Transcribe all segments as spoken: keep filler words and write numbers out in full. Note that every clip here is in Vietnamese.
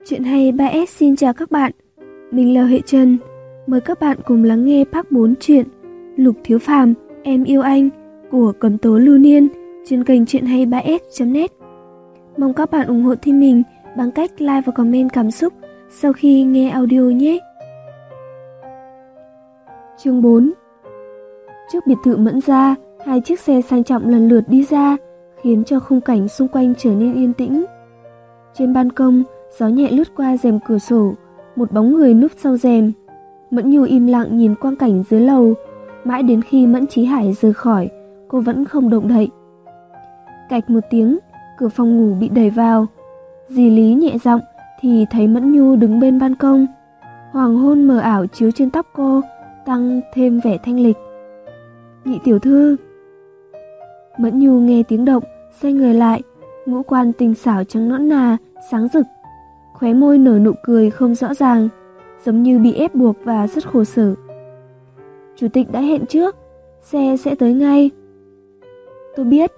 Chuyện hay ba S xin chào các bạn. Mình là Huệ Trần. Mời các bạn cùng lắng nghe part bốn truyện Lục Thiếu Phàm, Em Yêu Anh của Cẩm Tố Lưu Niên trên kênh chuyện hay ba S chấm net. Mong các bạn ủng hộ team mình bằng cách like và comment cảm xúc sau khi nghe audio nhé. Chương bốn. Trước biệt thự Mẫn Gia, hai chiếc xe sang trọng lần lượt đi ra, khiến cho khung cảnh xung quanh trở nên yên tĩnh. Trên ban công, gió nhẹ lướt qua rèm cửa sổ, một bóng người núp sau rèm. Mẫn Nhu im lặng nhìn quang cảnh dưới lầu, mãi đến khi Mẫn Chí Hải rời khỏi, cô vẫn không động đậy. Cạch một tiếng, cửa phòng ngủ bị đẩy vào. Dì Lý nhẹ giọng thì thấy Mẫn Nhu đứng bên ban công. Hoàng hôn mờ ảo chiếu trên tóc cô, tăng thêm vẻ thanh lịch. Nhị tiểu thư. Mẫn Nhu nghe tiếng động, xoay người lại, ngũ quan tinh xảo trắng nõn nà, sáng rực. Khóe môi nở nụ cười không rõ ràng, giống như bị ép buộc và rất khổ sở. Chủ tịch đã hẹn trước, xe sẽ tới ngay. Tôi biết.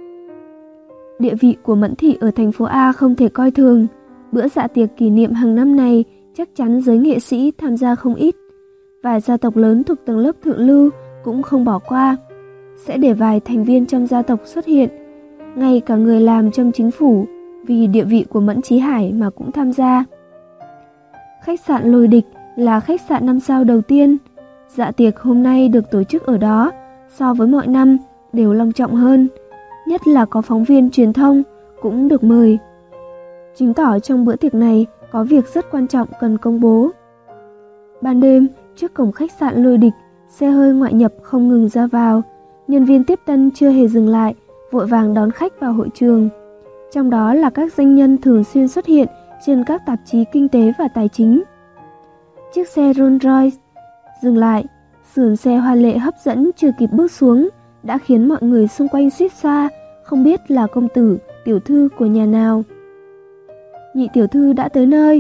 Địa vị của Mẫn thị ở thành phố A không thể coi thường. Bữa dạ tiệc kỷ niệm hàng năm này chắc chắn giới nghệ sĩ tham gia không ít, và gia tộc lớn thuộc tầng lớp thượng lưu cũng không bỏ qua. Sẽ để vài thành viên trong gia tộc xuất hiện, ngay cả người làm trong chính phủ vì địa vị của Mẫn Chí Hải mà cũng tham gia. Khách sạn Lôi Địch là khách sạn năm sao đầu tiên. Dạ tiệc hôm nay được tổ chức ở đó so với mọi năm đều long trọng hơn, nhất là có phóng viên truyền thông cũng được mời, chứng tỏ trong bữa tiệc này có việc rất quan trọng cần công bố. Ban đêm, trước cổng khách sạn Lôi Địch, xe hơi ngoại nhập không ngừng ra vào. Nhân viên tiếp tân chưa hề dừng lại, vội vàng đón khách vào hội trường. Trong đó là các danh nhân thường xuyên xuất hiện trên các tạp chí kinh tế và tài chính. Chiếc xe Rolls Royce dừng lại, sườn xe hoa lệ hấp dẫn chưa kịp bước xuống đã khiến mọi người xung quanh suýt xoa, không biết là công tử, tiểu thư của nhà nào. Nhị tiểu thư đã tới nơi.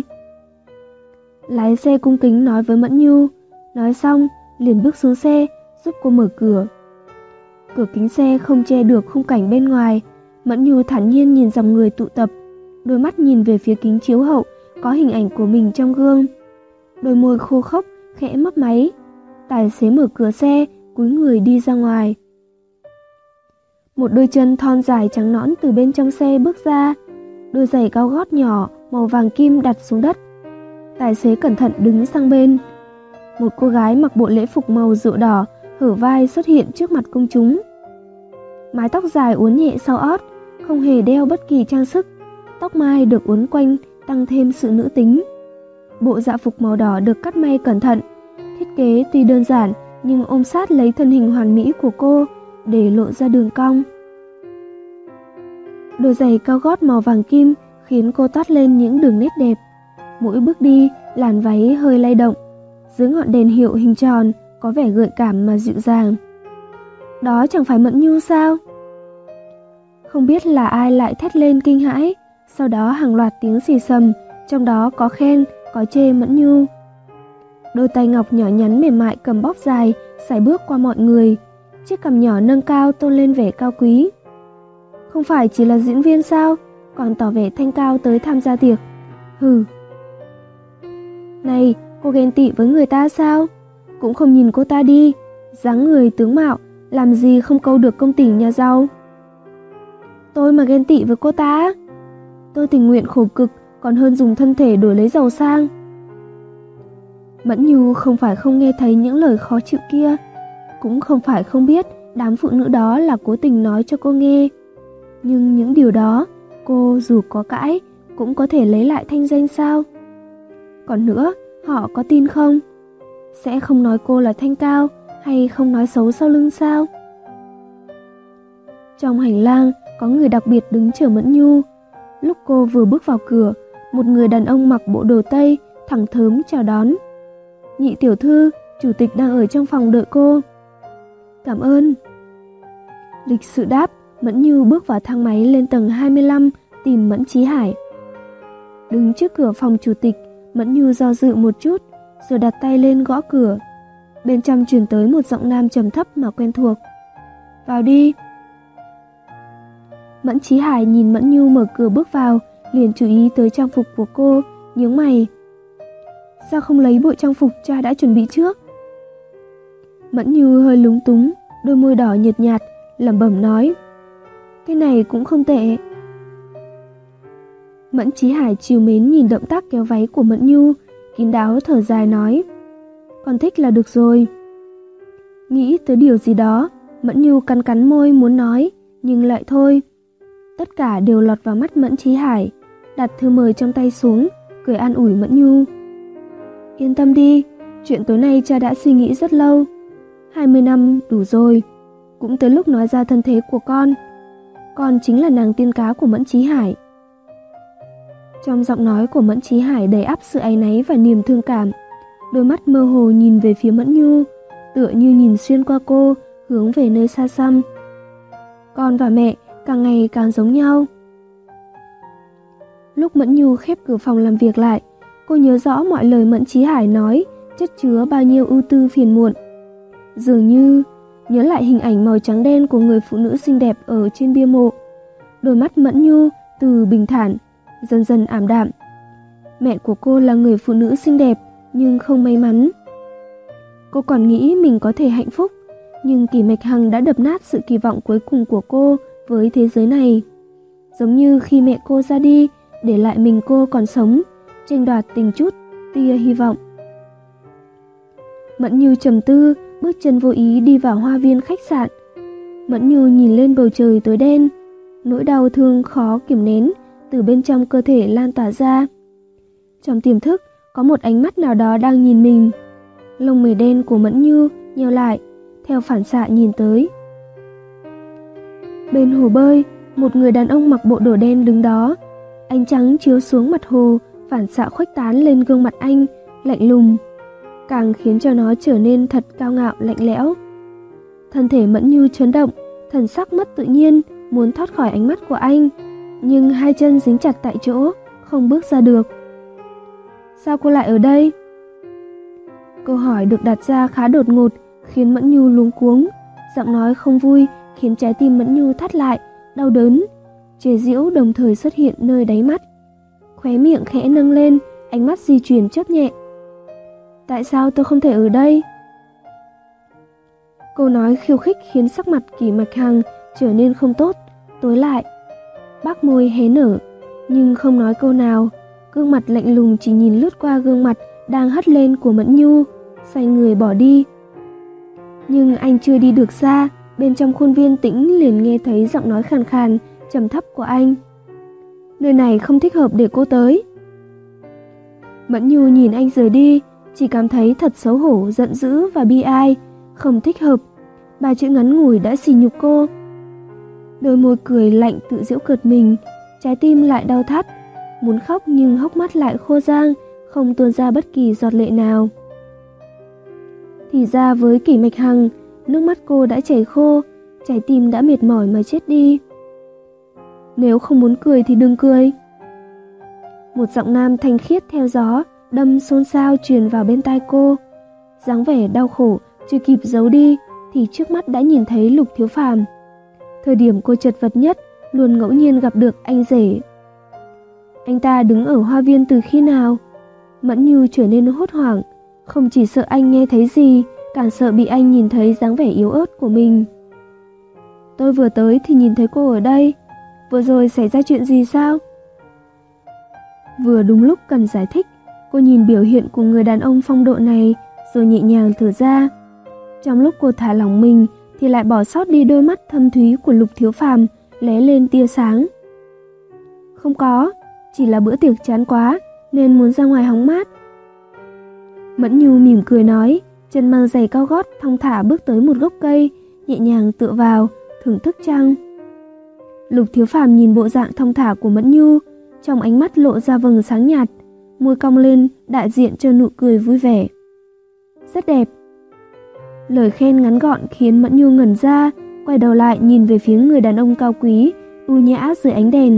Lái xe cung kính nói với Mẫn Nhu, nói xong liền bước xuống xe giúp cô mở cửa. Cửa kính xe không che được khung cảnh bên ngoài. Mẫn Nhu thản nhiên nhìn dòng người tụ tập, đôi mắt nhìn về phía kính chiếu hậu có hình ảnh của mình trong gương. Đôi môi khô khốc khẽ mấp máy. Tài xế mở cửa xe, cúi người đi ra ngoài. Một đôi chân thon dài trắng nõn từ bên trong xe bước ra, đôi giày cao gót nhỏ màu vàng kim đặt xuống đất. Tài xế cẩn thận đứng sang bên. Một cô gái mặc bộ lễ phục màu rượu đỏ hở vai xuất hiện trước mặt công chúng. Mái tóc dài uốn nhẹ sau ót, không hề đeo bất kỳ trang sức. Tóc mai được uốn quanh tăng thêm sự nữ tính. Bộ dạ phục màu đỏ được cắt may cẩn thận. Thiết kế tuy đơn giản nhưng ôm sát lấy thân hình hoàn mỹ của cô để lộ ra đường cong. Đôi giày cao gót màu vàng kim khiến cô toát lên những đường nét đẹp. Mỗi bước đi, làn váy hơi lay động. Dưới ngọn đèn hiệu hình tròn có vẻ gợi cảm mà dịu dàng. Đó chẳng phải Mẫn Nhu sao? Không biết là ai lại thét lên kinh hãi. Sau đó hàng loạt tiếng xì xầm, trong đó có khen, có chê Mẫn Nhu. Đôi tay ngọc nhỏ nhắn mềm mại cầm bóp dài, sải bước qua mọi người. Chiếc cằm nhỏ nâng cao tôn lên vẻ cao quý. Không phải chỉ là diễn viên sao? Còn tỏ vẻ thanh cao tới tham gia tiệc. Hừ. Này, cô ghen tị với người ta sao? Cũng không nhìn cô ta đi, dáng người tướng mạo, làm gì không câu được công tử nhà giàu. Tôi mà ghen tị với cô ta, tôi tình nguyện khổ cực còn hơn dùng thân thể đổi lấy giàu sang. Mẫn Nhu không phải không nghe thấy những lời khó chịu kia, cũng không phải không biết đám phụ nữ đó là cố tình nói cho cô nghe. Nhưng những điều đó, cô dù có cãi cũng có thể lấy lại thanh danh sao? Còn nữa, họ có tin không? Sẽ không nói cô là thanh cao hay không nói xấu sau lưng sao? Trong hành lang có người đặc biệt đứng chờ Mẫn Nhu. Lúc cô vừa bước vào cửa, một người đàn ông mặc bộ đồ Tây thẳng thớm chào đón. Nhị tiểu thư, chủ tịch đang ở trong phòng đợi cô. Cảm ơn. Lịch sự đáp, Mẫn Nhu bước vào thang máy lên tầng hai mươi lăm tìm Mẫn Chí Hải. Đứng trước cửa phòng chủ tịch, Mẫn Nhu do dự một chút rồi đặt tay lên gõ cửa. Bên trong truyền tới một giọng nam trầm thấp mà quen thuộc. Vào đi. Mẫn Chí Hải nhìn Mẫn Nhu mở cửa bước vào, liền chú ý tới trang phục của cô, nhướng mày. Sao không lấy bộ trang phục cha đã chuẩn bị trước? Mẫn Nhu hơi lúng túng, đôi môi đỏ nhợt nhạt, lẩm bẩm nói. Cái này cũng không tệ. Mẫn Chí Hải trìu mến nhìn động tác kéo váy của Mẫn Nhu, kín đáo thở dài nói. Con thích là được rồi. Nghĩ tới điều gì đó, Mẫn Nhu cắn cắn môi muốn nói, nhưng lại thôi. Tất cả đều lọt vào mắt Mẫn Chí Hải, đặt thư mời trong tay xuống, cười an ủi Mẫn Nhu. Yên tâm đi, chuyện tối nay cha đã suy nghĩ rất lâu. hai mươi năm đủ rồi, cũng tới lúc nói ra thân thế của con. Con chính là nàng tiên cá của Mẫn Chí Hải. Trong giọng nói của Mẫn Chí Hải đầy ắp sự áy náy và niềm thương cảm. Đôi mắt mơ hồ nhìn về phía Mẫn Nhu, tựa như nhìn xuyên qua cô, hướng về nơi xa xăm. Con và mẹ càng ngày càng giống nhau. Lúc Mẫn Nhu khép cửa phòng làm việc lại, cô nhớ rõ mọi lời Mẫn Chí Hải nói, chất chứa bao nhiêu ưu tư phiền muộn. Dường như nhớ lại hình ảnh màu trắng đen của người phụ nữ xinh đẹp ở trên bia mộ. Đôi mắt Mẫn Nhu từ bình thản dần dần ảm đạm. Mẹ của cô là người phụ nữ xinh đẹp nhưng không may mắn. Cô còn nghĩ mình có thể hạnh phúc, nhưng Kỷ Mạch Hằng đã đập nát sự kỳ vọng cuối cùng của cô với thế giới này. Giống như khi mẹ cô ra đi, để lại mình cô còn sống, tranh đoạt tình chút tia hy vọng. Mẫn Nhu trầm tư, bước chân vô ý đi vào hoa viên khách sạn. Mẫn Nhu nhìn lên bầu trời tối đen, nỗi đau thương khó kiềm nén từ bên trong cơ thể lan tỏa ra. Trong tiềm thức có một ánh mắt nào đó đang nhìn mình. Lông mày đen của Mẫn Nhu nheo lại, theo phản xạ nhìn tới. Bên hồ bơi, một người đàn ông mặc bộ đồ đen đứng đó. Ánh trắng chiếu xuống mặt hồ, phản xạ khuếch tán lên gương mặt anh, lạnh lùng, càng khiến cho nó trở nên thật cao ngạo lạnh lẽo. Thân thể Mẫn Nhu chấn động, thần sắc mất tự nhiên, muốn thoát khỏi ánh mắt của anh, nhưng hai chân dính chặt tại chỗ, không bước ra được. Sao cô lại ở đây? Câu hỏi được đặt ra khá đột ngột, khiến Mẫn Nhu luống cuống. Giọng nói không vui khiến trái tim Mẫn Nhu thắt lại, đau đớn. Chế giễu đồng thời xuất hiện nơi đáy mắt. Khóe miệng khẽ nâng lên, ánh mắt di chuyển chớp nhẹ. Tại sao tôi không thể ở đây? Câu nói khiêu khích khiến sắc mặt Kỷ Mạch Hằng trở nên không tốt, tối lại. Bác môi hé nở, nhưng không nói câu nào. Gương mặt lạnh lùng chỉ nhìn lướt qua gương mặt đang hất lên của Mẫn Nhu, xoay người bỏ đi. Nhưng anh chưa đi được xa, bên trong khuôn viên tĩnh liền nghe thấy giọng nói khàn khàn, trầm thấp của anh. Nơi này không thích hợp để cô tới. Mẫn Nhu nhìn anh rời đi, chỉ cảm thấy thật xấu hổ, giận dữ và bi ai. Không thích hợp, ba chữ ngắn ngủi đã sỉ nhục cô. Đôi môi cười lạnh tự giễu cợt mình, trái tim lại đau thắt, muốn khóc nhưng hốc mắt lại khô rang, không tuôn ra bất kỳ giọt lệ nào. Thì ra với Kỷ Mạch Hằng, nước mắt cô đã chảy khô, trái tim đã mệt mỏi mà chết đi. Nếu không muốn cười thì đừng cười. Một giọng nam thanh khiết theo gió, đâm xôn xao truyền vào bên tai cô. Dáng vẻ đau khổ chưa kịp giấu đi thì trước mắt đã nhìn thấy Lục Thiếu Phàm. Thời điểm cô chật vật nhất, luôn ngẫu nhiên gặp được anh rể. Anh ta đứng ở hoa viên từ khi nào? Mẫn Nhu trở nên hốt hoảng, không chỉ sợ anh nghe thấy gì, càng sợ bị anh nhìn thấy dáng vẻ yếu ớt của mình. Tôi vừa tới thì nhìn thấy cô ở đây. Vừa rồi xảy ra chuyện gì sao? Vừa đúng lúc cần giải thích, cô nhìn biểu hiện của người đàn ông phong độ này, rồi nhẹ nhàng thở ra. Trong lúc cô thả lỏng mình, thì lại bỏ sót đi đôi mắt thâm thúy của Lục Thiếu Phàm lóe lên tia sáng. Không có, chỉ là bữa tiệc chán quá, nên muốn ra ngoài hóng mát. Mẫn Nhu mỉm cười nói, chân mang giày cao gót thong thả bước tới một gốc cây, nhẹ nhàng tựa vào, thưởng thức trăng. Lục Thiếu Phàm nhìn bộ dạng thong thả của Mẫn Nhu, trong ánh mắt lộ ra vầng sáng nhạt, môi cong lên đại diện cho nụ cười vui vẻ. Rất đẹp. Lời khen ngắn gọn khiến Mẫn Nhu ngẩn ra, quay đầu lại nhìn về phía người đàn ông cao quý, ưu nhã dưới ánh đèn.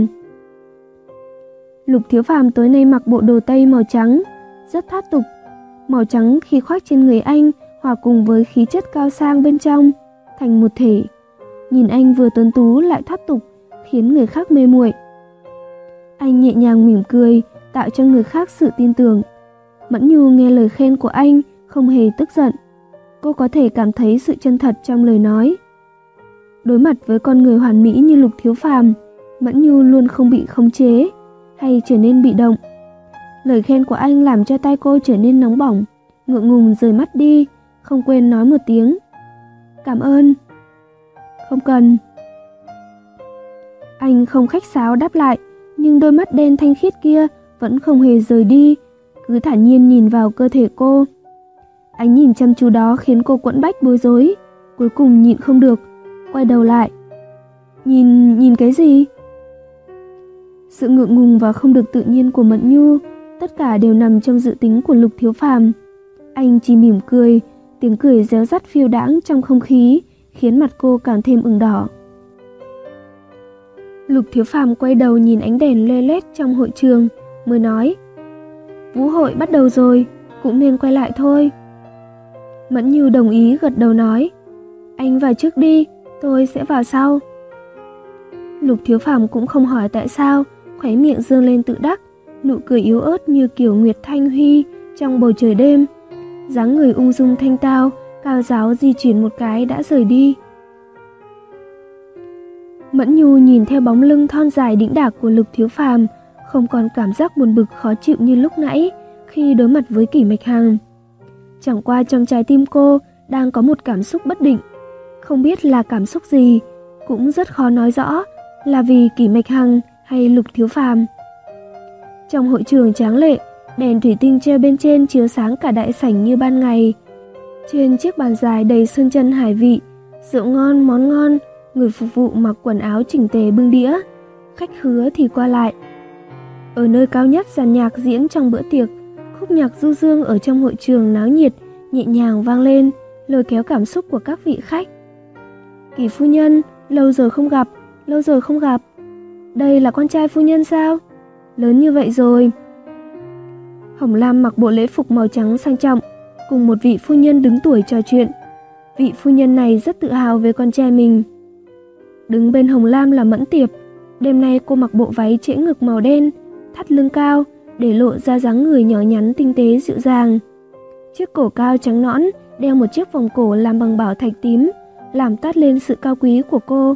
Lục Thiếu Phàm tối nay mặc bộ đồ tây màu trắng, rất thoát tục. Màu trắng khi khoác trên người anh hòa cùng với khí chất cao sang bên trong, thành một thể. Nhìn anh vừa tuấn tú lại thoát tục, khiến người khác mê muội. Anh nhẹ nhàng mỉm cười, tạo cho người khác sự tin tưởng. Mẫn Nhu nghe lời khen của anh, không hề tức giận. Cô có thể cảm thấy sự chân thật trong lời nói. Đối mặt với con người hoàn mỹ như Lục Thiếu Phàm, Mẫn Nhu luôn không bị khống chế hay trở nên bị động. Lời khen của anh làm cho tay cô trở nên nóng bỏng, ngượng ngùng rời mắt đi, không quên nói một tiếng cảm ơn. Không cần. Anh không khách sáo đáp lại, nhưng đôi mắt đen thanh khiết kia vẫn không hề rời đi, cứ thản nhiên nhìn vào cơ thể cô. Ánh nhìn chăm chú đó khiến cô quẫn bách bối rối, cuối cùng nhịn không được, quay đầu lại. Nhìn, nhìn cái gì? Sự ngượng ngùng và không được tự nhiên của Mẫn Nhu, tất cả đều nằm trong dự tính của Lục Thiếu Phàm. Anh chỉ mỉm cười, tiếng cười réo rắt phiêu đãng trong không khí, khiến mặt cô càng thêm ửng đỏ. Lục Thiếu Phàm quay đầu nhìn ánh đèn le lét trong hội trường, mới nói: Vũ hội bắt đầu rồi, cũng nên quay lại thôi. Mẫn Nhu đồng ý gật đầu nói: Anh vào trước đi, tôi sẽ vào sau. Lục Thiếu Phàm cũng không hỏi tại sao, khóe miệng dương lên tự đắc, nụ cười yếu ớt như kiểu nguyệt thanh huy trong bầu trời đêm. Dáng người ung dung thanh tao, cao ráo di chuyển một cái đã rời đi. Mẫn Nhu nhìn theo bóng lưng thon dài đĩnh đạc của Lục Thiếu Phàm, không còn cảm giác buồn bực khó chịu như lúc nãy khi đối mặt với Kỷ Mạch Hằng. Chẳng qua trong trái tim cô đang có một cảm xúc bất định, không biết là cảm xúc gì, cũng rất khó nói rõ là vì Kỷ Mạch Hằng hay Lục Thiếu Phàm. Trong hội trường tráng lệ, đèn thủy tinh treo bên trên chiếu sáng cả đại sảnh như ban ngày. Trên chiếc bàn dài đầy sơn chân hải vị, rượu ngon món ngon, người phục vụ mặc quần áo chỉnh tề bưng đĩa, khách khứa thì qua lại. Ở nơi cao nhất dàn nhạc diễn trong bữa tiệc, khúc nhạc du dương ở trong hội trường náo nhiệt, nhẹ nhàng vang lên, lôi kéo cảm xúc của các vị khách. Kỷ phu nhân, lâu rồi không gặp, lâu rồi không gặp. Đây là con trai phu nhân sao? Lớn như vậy rồi. Hồng Lam mặc bộ lễ phục màu trắng sang trọng, cùng một vị phu nhân đứng tuổi trò chuyện. Vị phu nhân này rất tự hào về con trai mình. Đứng bên Hồng Lam là Mẫn Tiệp. Đêm nay cô mặc bộ váy trễ ngực màu đen, thắt lưng cao, để lộ ra dáng người nhỏ nhắn tinh tế dịu dàng. Chiếc cổ cao trắng nõn, đeo một chiếc vòng cổ làm bằng bảo thạch tím, làm toát lên sự cao quý của cô.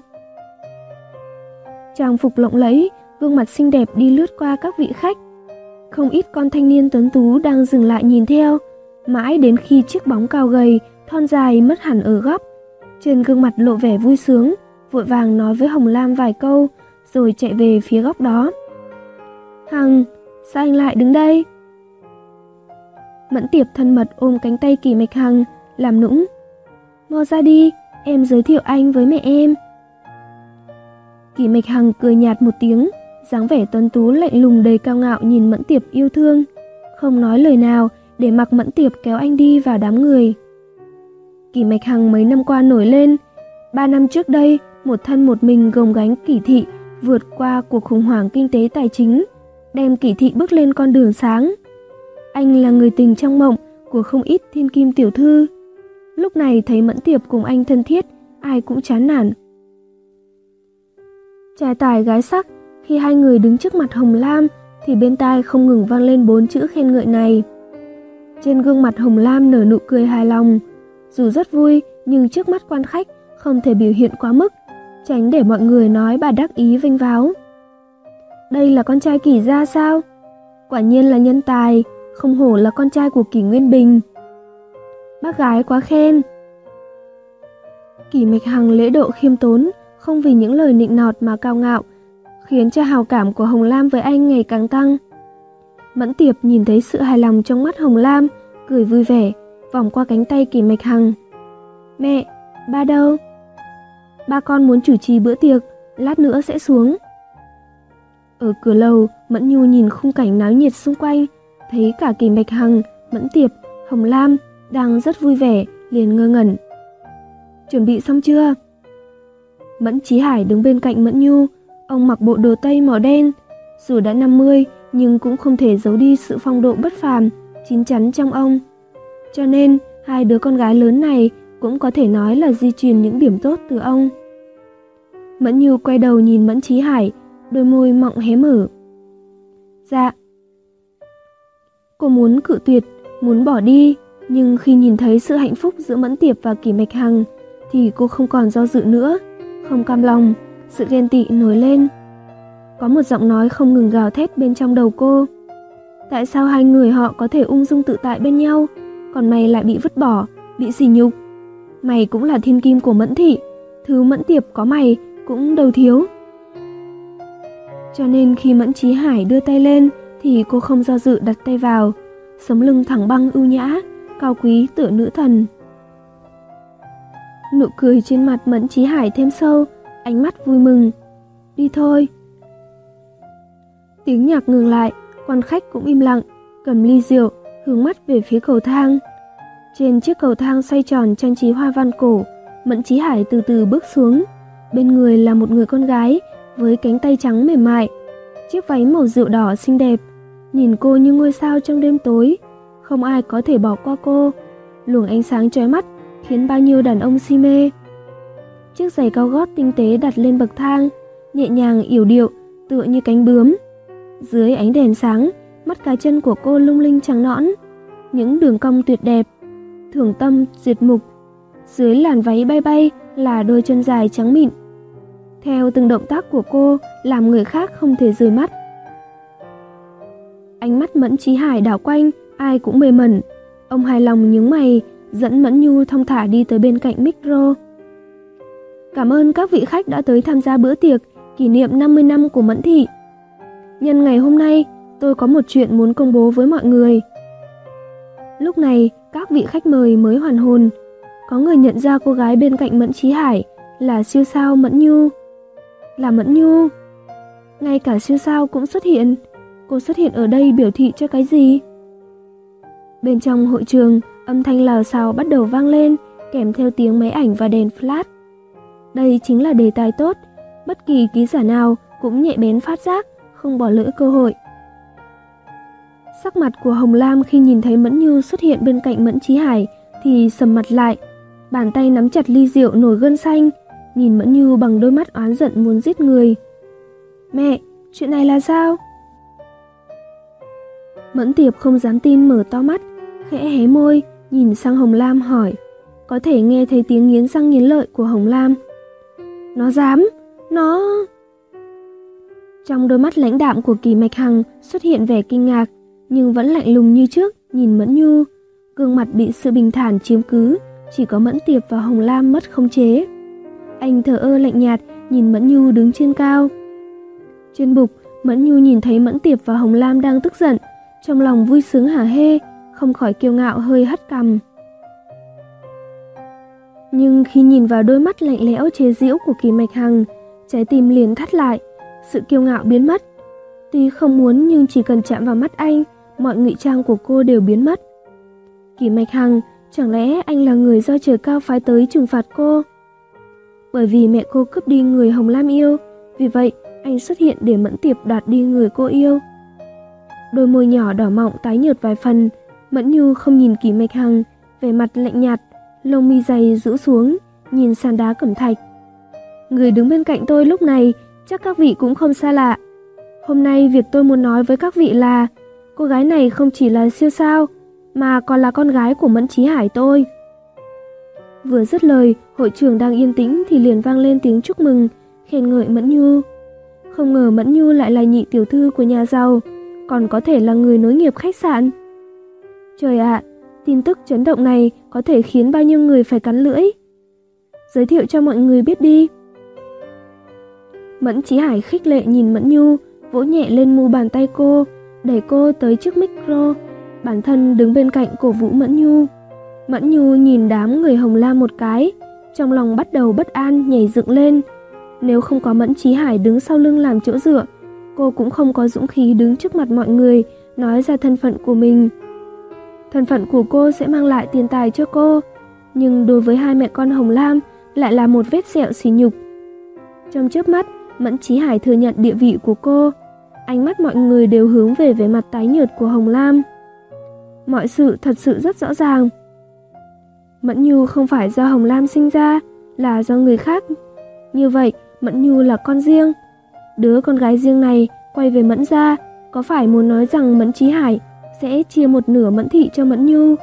Trang phục lộng lẫy, gương mặt xinh đẹp đi lướt qua các vị khách. Không ít con thanh niên tuấn tú đang dừng lại nhìn theo, mãi đến khi chiếc bóng cao gầy, thon dài mất hẳn ở góc. Trên gương mặt lộ vẻ vui sướng, vội vàng nói với Hồng Lam vài câu, rồi chạy về phía góc đó. Hằng, sao anh lại đứng đây? Mẫn Tiệp thân mật ôm cánh tay Kỷ Mạch Hằng, làm nũng. Mau ra đi, em giới thiệu anh với mẹ em. Kỷ Mạch Hằng cười nhạt một tiếng, dáng vẻ tuấn tú lạnh lùng đầy cao ngạo nhìn Mẫn Tiệp yêu thương, không nói lời nào để mặc Mẫn Tiệp kéo anh đi vào đám người. Kỷ Mạch Hằng mấy năm qua nổi lên, ba năm trước đây một thân một mình gồng gánh Kỷ thị vượt qua cuộc khủng hoảng kinh tế tài chính, đem Kỷ thị bước lên con đường sáng. Anh là người tình trong mộng của không ít thiên kim tiểu thư. Lúc này thấy Mẫn Tiệp cùng anh thân thiết, ai cũng chán nản. Trai tài gái sắc, khi hai người đứng trước mặt Hồng Lam thì bên tai không ngừng vang lên bốn chữ khen ngợi này. Trên gương mặt Hồng Lam nở nụ cười hài lòng, dù rất vui nhưng trước mắt quan khách không thể biểu hiện quá mức, tránh để mọi người nói bà đắc ý vênh váo. Đây là con trai Kỷ gia sao? Quả nhiên là nhân tài, không hổ là con trai của Kỷ Nguyên Bình. Bác gái quá khen. Kỷ Mạch Hằng lễ độ khiêm tốn, không vì những lời nịnh nọt mà cao ngạo, khiến cho hào cảm của Hồng Lam với anh ngày càng tăng. Mẫn Tiệp nhìn thấy sự hài lòng trong mắt Hồng Lam, cười vui vẻ, vòng qua cánh tay Kỷ Mạch Hằng. Mẹ, ba đâu? Ba con muốn chủ trì bữa tiệc, lát nữa sẽ xuống. Ở cửa lầu, Mẫn Nhu nhìn khung cảnh náo nhiệt xung quanh, thấy cả Kỷ Mạch Hằng, Mẫn Tiệp, Hồng Lam đang rất vui vẻ, liền ngơ ngẩn. Chuẩn bị xong chưa? Mẫn Chí Hải đứng bên cạnh Mẫn Nhu, ông mặc bộ đồ tây màu đen, dù đã năm mươi nhưng cũng không thể giấu đi sự phong độ bất phàm, chín chắn trong ông. Cho nên, hai đứa con gái lớn này cũng có thể nói là di truyền những điểm tốt từ ông. Mẫn Nhu quay đầu nhìn Mẫn Chí Hải, đôi môi mọng hé mở. Dạ. Cô muốn cự tuyệt, muốn bỏ đi, nhưng khi nhìn thấy sự hạnh phúc giữa Mẫn Tiệp và Kỷ Mạch Hằng thì cô không còn do dự nữa, không cam lòng, sự ghen tị nổi lên. Có một giọng nói không ngừng gào thét bên trong đầu cô. Tại sao hai người họ có thể ung dung tự tại bên nhau, còn mày lại bị vứt bỏ, bị sỉ nhục? Mày cũng là thiên kim của Mẫn thị, thứ Mẫn Tiệp có mày cũng đâu thiếu. Cho nên khi Mẫn Chí Hải đưa tay lên thì cô không do dự đặt tay vào, sống lưng thẳng băng ưu nhã, cao quý tựa nữ thần. Nụ cười trên mặt Mẫn Chí Hải thêm sâu, ánh mắt vui mừng. Đi thôi. Tiếng nhạc ngừng lại, quan khách cũng im lặng, cầm ly rượu, hướng mắt về phía cầu thang. Trên chiếc cầu thang xoay tròn trang trí hoa văn cổ, Mẫn Chí Hải từ từ bước xuống. Bên người là một người con gái với cánh tay trắng mềm mại, chiếc váy màu rượu đỏ xinh đẹp, nhìn cô như ngôi sao trong đêm tối, không ai có thể bỏ qua cô. Luồng ánh sáng chói mắt khiến bao nhiêu đàn ông si mê. Chiếc giày cao gót tinh tế đặt lên bậc thang, nhẹ nhàng yểu điệu, tựa như cánh bướm. Dưới ánh đèn sáng, mắt cá chân của cô lung linh trắng nõn, những đường cong tuyệt đẹp, thường tâm diệt mục. Dưới làn váy bay bay là đôi chân dài trắng mịn. Theo từng động tác của cô, làm người khác không thể rời mắt. Ánh mắt Mẫn Chí Hải đảo quanh, ai cũng mê mẩn. Ông hài lòng nhướng mày, dẫn Mẫn Nhu thong thả đi tới bên cạnh micro. Cảm ơn các vị khách đã tới tham gia bữa tiệc kỷ niệm năm mươi năm của Mẫn thị. Nhân ngày hôm nay, tôi có một chuyện muốn công bố với mọi người. Lúc này, các vị khách mời mới hoàn hồn. Có người nhận ra cô gái bên cạnh Mẫn Chí Hải là siêu sao Mẫn Nhu. Là Mẫn Nhu. Ngay cả siêu sao cũng xuất hiện. Cô xuất hiện ở đây biểu thị cho cái gì? Bên trong hội trường, âm thanh lào xào bắt đầu vang lên, kèm theo tiếng máy ảnh và đèn flash. Đây chính là đề tài tốt, bất kỳ ký giả nào cũng nhạy bén phát giác, không bỏ lỡ cơ hội. Sắc mặt của Hồng Lam khi nhìn thấy Mẫn Nhu xuất hiện bên cạnh Mẫn Chí Hải thì sầm mặt lại, bàn tay nắm chặt ly rượu nổi gân xanh, nhìn Mẫn Nhu bằng đôi mắt oán giận muốn giết người. Mẹ, chuyện này là sao? Mẫn Tiệp không dám tin mở to mắt, khẽ hé môi, nhìn sang Hồng Lam hỏi, có thể nghe thấy tiếng nghiến răng nghiến lợi của Hồng Lam. Nó dám, nó... Trong đôi mắt lãnh đạm của Kỷ Mạch Hằng xuất hiện vẻ kinh ngạc, nhưng vẫn lạnh lùng như trước, nhìn Mẫn Nhu. Gương mặt bị sự bình thản chiếm cứ, chỉ có Mẫn Tiệp và Hồng Lam mất khống chế. Anh thờ ơ lạnh nhạt, nhìn Mẫn Nhu đứng trên cao. Trên bục, Mẫn Nhu nhìn thấy Mẫn Tiệp và Hồng Lam đang tức giận, trong lòng vui sướng hả hê, không khỏi kiêu ngạo hơi hất cằm. Nhưng khi nhìn vào đôi mắt lạnh lẽo chế giễu của Kỷ Mạch Hằng, trái tim liền thắt lại, sự kiêu ngạo biến mất. Tuy không muốn nhưng chỉ cần chạm vào mắt anh, mọi ngụy trang của cô đều biến mất. Kỷ Mạch Hằng, chẳng lẽ anh là người do trời cao phái tới trừng phạt cô? Bởi vì mẹ cô cướp đi người Hồng Lam yêu, vì vậy anh xuất hiện để Mẫn Tiệp đoạt đi người cô yêu. Đôi môi nhỏ đỏ mọng tái nhợt vài phần, Mẫn Nhu không nhìn Kỷ Mạch Hằng, vẻ mặt lạnh nhạt, lông mi dày rũ xuống, nhìn sàn đá cẩm thạch. Người đứng bên cạnh tôi lúc này chắc các vị cũng không xa lạ. Hôm nay việc tôi muốn nói với các vị là cô gái này không chỉ là siêu sao, mà còn là con gái của Mẫn Chí Hải tôi. Vừa dứt lời, hội trường đang yên tĩnh thì liền vang lên tiếng chúc mừng, khen ngợi Mẫn Nhu. Không ngờ Mẫn Nhu lại là nhị tiểu thư của nhà giàu, còn có thể là người nối nghiệp khách sạn. Trời ạ, tin tức chấn động này có thể khiến bao nhiêu người phải cắn lưỡi. Giới thiệu cho mọi người biết đi. Mẫn Chí Hải khích lệ nhìn Mẫn Nhu, vỗ nhẹ lên mu bàn tay cô, đẩy cô tới trước micro, bản thân đứng bên cạnh cổ vũ Mẫn Nhu. Mẫn Nhu nhìn đám người Hồng Lam một cái, trong lòng bắt đầu bất an nhảy dựng lên. Nếu không có Mẫn Chí Hải đứng sau lưng làm chỗ dựa, cô cũng không có dũng khí đứng trước mặt mọi người nói ra thân phận của mình. Thân phận của cô sẽ mang lại tiền tài cho cô, nhưng đối với hai mẹ con Hồng Lam lại là một vết sẹo sỉ nhục. Trong chớp mắt, Mẫn Chí Hải thừa nhận địa vị của cô. Ánh mắt mọi người đều hướng về vẻ mặt tái nhợt của Hồng Lam. Mọi sự thật sự rất rõ ràng. Mẫn Nhu không phải do Hồng Lam sinh ra, là do người khác. Như vậy, Mẫn Nhu là con riêng. Đứa con gái riêng này quay về Mẫn gia, có phải muốn nói rằng Mẫn Chí Hải sẽ chia một nửa Mẫn thị cho Mẫn Nhu.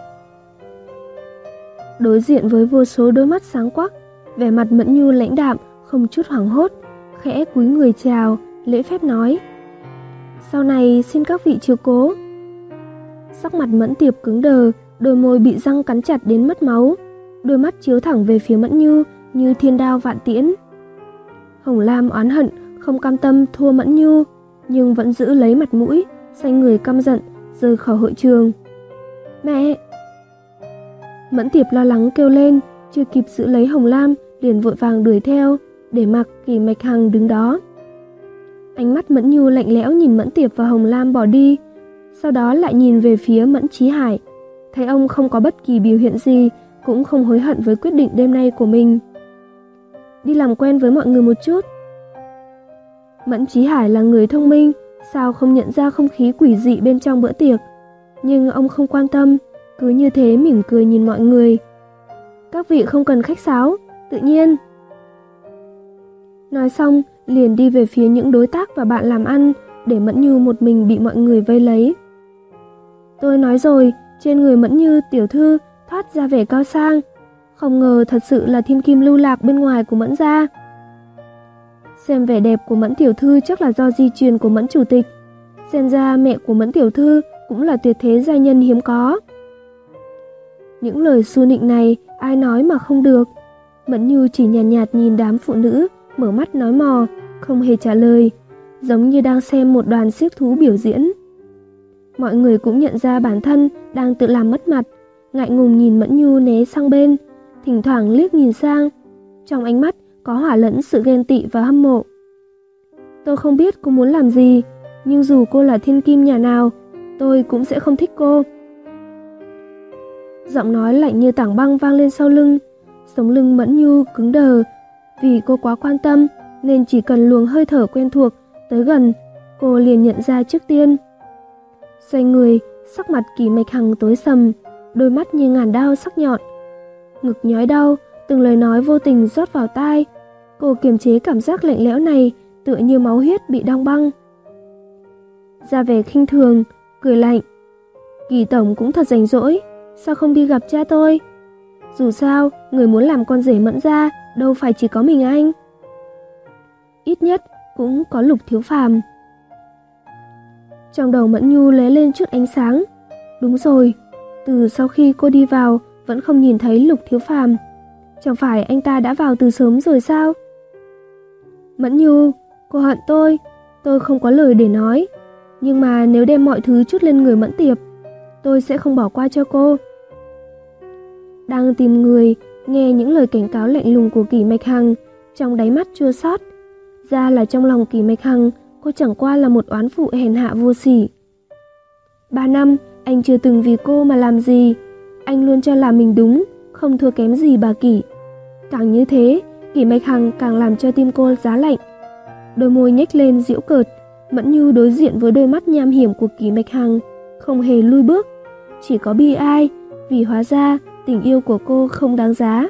Đối diện với vô số đôi mắt sáng quắc, vẻ mặt Mẫn Nhu lãnh đạm, không chút hoảng hốt, khẽ cúi người chào, lễ phép nói: "Sau này xin các vị chiếu cố." Sắc mặt Mẫn Tiệp cứng đờ, đôi môi bị răng cắn chặt đến mất máu, đôi mắt chiếu thẳng về phía Mẫn Nhu như thiên đao vạn tiễn. Hồng Lam oán hận, không cam tâm thua Mẫn Nhu, nhưng vẫn giữ lấy mặt mũi, xoay người căm giận, rời khỏi hội trường. "Mẹ!" Mẫn Tiệp lo lắng kêu lên, chưa kịp giữ lấy Hồng Lam, liền vội vàng đuổi theo, để mặc Kỳ Mạch Hằng đứng đó. Ánh mắt Mẫn Nhu lạnh lẽo nhìn Mẫn Tiệp và Hồng Lam bỏ đi, sau đó lại nhìn về phía Mẫn Chí Hải, thấy ông không có bất kỳ biểu hiện gì, cũng không hối hận với quyết định đêm nay của mình. "Đi làm quen với mọi người một chút." Mẫn Chí Hải là người thông minh, sao không nhận ra không khí quỷ dị bên trong bữa tiệc, nhưng ông không quan tâm, cứ như thế mỉm cười nhìn mọi người. "Các vị không cần khách sáo, tự nhiên." Nói xong, liền đi về phía những đối tác và bạn làm ăn, để Mẫn Nhu một mình bị mọi người vây lấy. "Tôi nói rồi, trên người Mẫn Nhu tiểu thư thoát ra vẻ cao sang, không ngờ thật sự là thiên kim lưu lạc bên ngoài của Mẫn gia. Xem vẻ đẹp của Mẫn tiểu thư chắc là do di truyền của Mẫn chủ tịch, xem ra mẹ của Mẫn tiểu thư cũng là tuyệt thế giai nhân hiếm có." Những lời xu nịnh này ai nói mà không được. Mẫn Nhu chỉ nhàn nhạt, nhạt nhìn đám phụ nữ, mở mắt nói mò, không hề trả lời, giống như đang xem một đoàn xiếc thú biểu diễn. Mọi người cũng nhận ra bản thân đang tự làm mất mặt, ngại ngùng nhìn Mẫn Nhu né sang bên, thỉnh thoảng liếc nhìn sang, trong ánh mắt có hỏa lẫn sự ghen tị và hâm mộ. "Tôi không biết cô muốn làm gì, nhưng dù cô là thiên kim nhà nào, tôi cũng sẽ không thích cô." Giọng nói lạnh như tảng băng vang lên sau lưng, sống lưng Mẫn Nhu cứng đờ, vì cô quá quan tâm nên chỉ cần luồng hơi thở quen thuộc tới gần, cô liền nhận ra trước tiên. Xoay người, sắc mặt Kỳ Mạch Hằng tối sầm, đôi mắt như ngàn đao sắc nhọn. Ngực nhói đau, từng lời nói vô tình rót vào tai. Cô kiềm chế cảm giác lạnh lẽo này, tựa như máu huyết bị đong băng. Ra vẻ khinh thường, cười lạnh: "Kỳ tổng cũng thật rảnh rỗi, sao không đi gặp cha tôi? Dù sao, người muốn làm con rể Mẫn gia đâu phải chỉ có mình anh. Ít nhất cũng có Lục Thiếu Phàm." Trong đầu Mẫn Nhu lóe lên chút ánh sáng. Đúng rồi, từ sau khi cô đi vào vẫn không nhìn thấy Lục Thiếu Phàm. Chẳng phải anh ta đã vào từ sớm rồi sao? "Mẫn Nhu, cô hận tôi, tôi không có lời để nói. Nhưng mà nếu đem mọi thứ trút lên người Mẫn Tiệp, tôi sẽ không bỏ qua cho cô." Đang tìm người, nghe những lời cảnh cáo lạnh lùng của Kỳ Mạch Hằng, trong đáy mắt chua xót. Ra là trong lòng Kỳ Mạch Hằng, cô chẳng qua là một oán phụ hèn hạ vô sỉ. Ba năm, anh chưa từng vì cô mà làm gì. Anh luôn cho là mình đúng, không thua kém gì bà Kỳ. Càng như thế, Kỳ Mạch Hằng càng làm cho tim cô giá lạnh. Đôi môi nhếch lên giễu cợt, Mẫn Nhu đối diện với đôi mắt nham hiểm của Kỳ Mạch Hằng, không hề lui bước, chỉ có bi ai, vì hóa ra tình yêu của cô không đáng giá.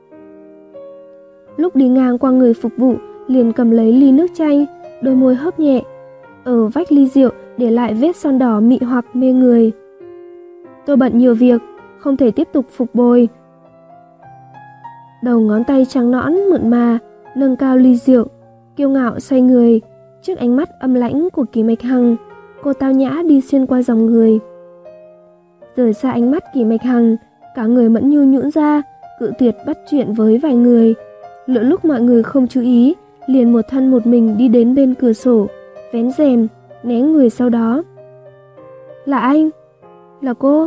Lúc đi ngang qua người phục vụ, liền cầm lấy ly nước chanh, đôi môi hớp nhẹ, ở vách ly rượu để lại vết son đỏ mị hoặc mê người. "Tôi bận nhiều việc, không thể tiếp tục phục bồi." Đầu ngón tay trắng nõn mượt mà nâng cao ly rượu, kiêu ngạo xoay người. Trước ánh mắt âm lãnh của Kỳ Mạch Hằng, cô tao nhã đi xuyên qua dòng người. Rời xa ánh mắt Kỳ Mạch Hằng, cả người Mẫn Nhu nhũn ra, cự tuyệt bắt chuyện với vài người. Lỡ lúc mọi người không chú ý, liền một thân một mình đi đến bên cửa sổ, vén rèm, né người sau đó. "Là anh? Là cô?"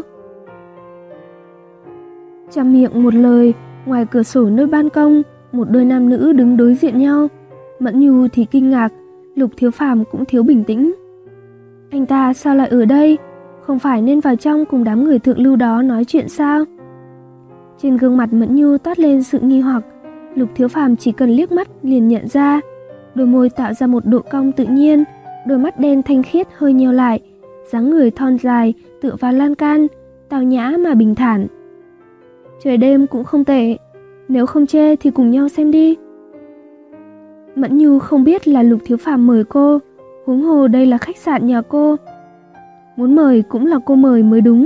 Trăm miệng một lời, ngoài cửa sổ nơi ban công, một đôi nam nữ đứng đối diện nhau. Mẫn Nhu thì kinh ngạc, Lục Thiếu Phàm cũng thiếu bình tĩnh. Anh ta sao lại ở đây? Không phải nên vào trong cùng đám người thượng lưu đó nói chuyện sao? Trên gương mặt Mẫn Nhu toát lên sự nghi hoặc. Lục Thiếu Phàm chỉ cần liếc mắt liền nhận ra. Đôi môi tạo ra một độ cong tự nhiên, đôi mắt đen thanh khiết hơi nheo lại, dáng người thon dài tựa vào lan can, tao nhã mà bình thản. Trời đêm cũng không tệ, nếu không chê thì cùng nhau xem đi. Mẫn Nhu không biết là Lục Thiếu Phàm mời cô, huống hồ đây là khách sạn nhà cô. muốn mời cũng là cô mời mới đúng.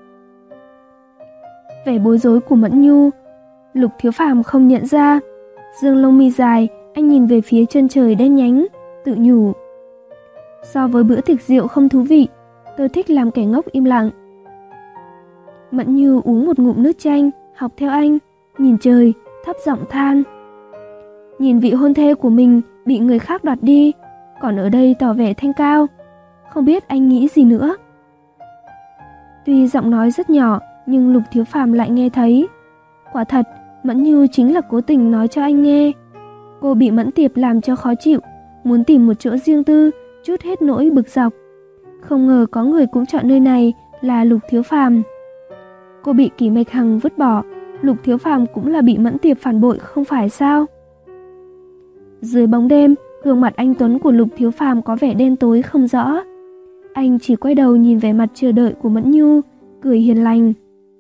Vẻ bối rối của Mẫn Nhu, Lục Thiếu Phàm không nhận ra. Dương lông mi dài, anh nhìn về phía chân trời đen nhánh, tự nhủ. So với bữa tiệc rượu không thú vị, tôi thích làm kẻ ngốc im lặng. Mẫn Nhu uống một ngụm nước chanh, học theo anh, nhìn trời, thấp giọng than. Nhìn vị hôn thê của mình bị người khác đoạt đi, còn ở đây tỏ vẻ thanh cao, không biết anh nghĩ gì nữa. Tuy giọng nói rất nhỏ, nhưng Lục Thiếu Phàm lại nghe thấy. Quả thật, Mẫn Nhu chính là cố tình nói cho anh nghe. Cô bị Mẫn Tiệp làm cho khó chịu, muốn tìm một chỗ riêng tư, trút hết nỗi bực dọc. Không ngờ có người cũng chọn nơi này là Lục Thiếu Phàm. Cô bị Kỷ Mạch Hằng vứt bỏ, Lục Thiếu Phàm cũng là bị Mẫn Tiệp phản bội không phải sao? Dưới bóng đêm, gương mặt anh tuấn của Lục Thiếu Phàm có vẻ đen tối không rõ. Anh chỉ quay đầu nhìn vẻ mặt chờ đợi của Mẫn Nhu, cười hiền lành.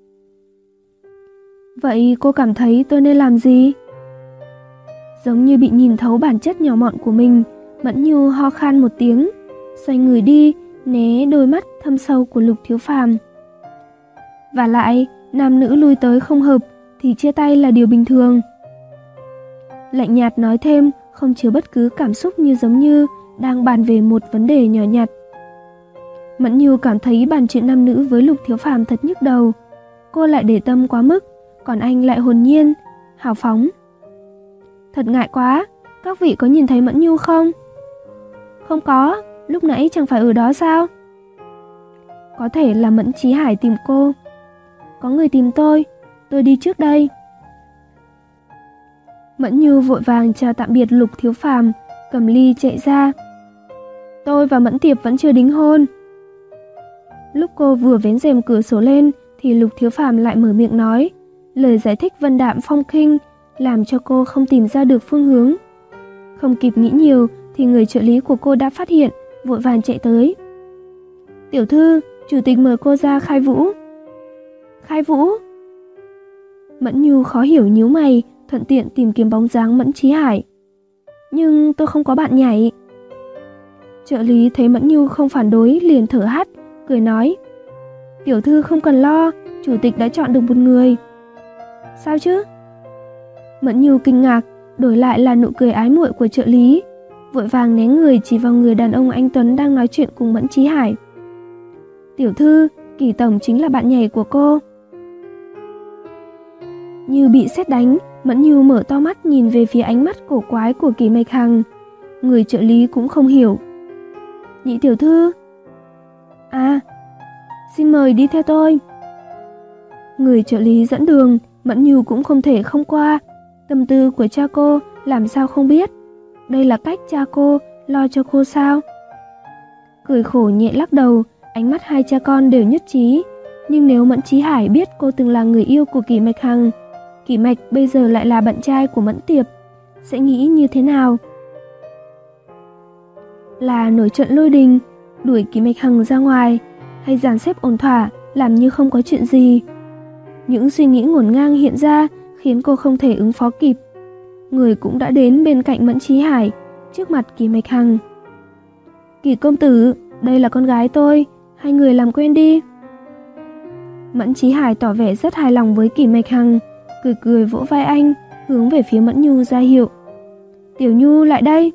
Vậy cô cảm thấy tôi nên làm gì? Giống như bị nhìn thấu bản chất nhỏ mọn của mình, Mẫn Nhu ho khan một tiếng, xoay người đi, né đôi mắt thâm sâu của Lục Thiếu Phàm. Và lại, nam nữ lui tới không hợp thì chia tay là điều bình thường. Lạnh nhạt nói thêm, không chứa bất cứ cảm xúc, như giống như đang bàn về một vấn đề nhỏ nhặt. Mẫn Nhu cảm thấy bàn chuyện nam nữ với Lục Thiếu Phàm thật nhức đầu. Cô lại để tâm quá mức, còn anh lại hồn nhiên, hào phóng. Thật ngại quá, các vị có nhìn thấy Mẫn Nhu không? Không có, lúc nãy chẳng phải ở đó sao? Có thể là Mẫn Chí Hải tìm cô. Có người tìm tôi, tôi đi trước đây. Mẫn Nhu vội vàng chào tạm biệt Lục Thiếu Phàm, cầm ly chạy ra. Tôi và Mẫn Tiệp vẫn chưa đính hôn. Lúc cô vừa vén rèm cửa sổ lên thì Lục Thiếu Phàm lại mở miệng nói, lời giải thích vân đạm phong khinh làm cho cô không tìm ra được phương hướng. Không kịp nghĩ nhiều thì người trợ lý của cô đã phát hiện, vội vàng chạy tới. Tiểu thư, chủ tịch mời cô ra khai vũ. Khai vũ? Mẫn Nhu khó hiểu nhíu mày, thuận tiện tìm kiếm bóng dáng Mẫn Chí Hải. Nhưng tôi không có bạn nhảy. Trợ lý thấy Mẫn Nhu không phản đối liền thở hắt, cười nói. Tiểu thư không cần lo, chủ tịch đã chọn được một người. Sao chứ? Mẫn Nhu kinh ngạc, đổi lại là nụ cười ái muội của trợ lý, vội vàng né người chỉ vào người đàn ông anh tuấn đang nói chuyện cùng Mẫn Chí Hải. Tiểu thư, Kỷ tổng chính là bạn nhảy của cô. Như bị sét đánh, Mẫn Nhu mở to mắt nhìn về phía ánh mắt cổ quái của Kỷ Mạch Hằng. Người trợ lý cũng không hiểu. Nhị tiểu thư? À, xin mời đi theo tôi. Người trợ lý dẫn đường, Mẫn Nhu cũng không thể không qua. Tâm tư của cha cô làm sao không biết. Đây là cách cha cô lo cho cô sao? Cười khổ nhẹ lắc đầu, ánh mắt hai cha con đều nhất trí. Nhưng nếu Mẫn Chí Hải biết cô từng là người yêu của Kỷ Mạch Hằng, Kỷ Mạch bây giờ lại là bạn trai của Mẫn Tiệp, sẽ nghĩ như thế nào? Là nổi trận lôi đình, đuổi Kỷ Mạch Hằng ra ngoài, hay dàn xếp ổn thỏa, làm như không có chuyện gì? Những suy nghĩ ngổn ngang hiện ra khiến cô không thể ứng phó kịp. Người cũng đã đến bên cạnh Mẫn Chí Hải, trước mặt Kỷ Mạch Hằng. Kỷ công tử, đây là con gái tôi, hai người làm quen đi. Mẫn Chí Hải tỏ vẻ rất hài lòng với Kỷ Mạch Hằng, cười cười vỗ vai anh, hướng về phía Mẫn Nhu ra hiệu. Tiểu Nhu lại đây.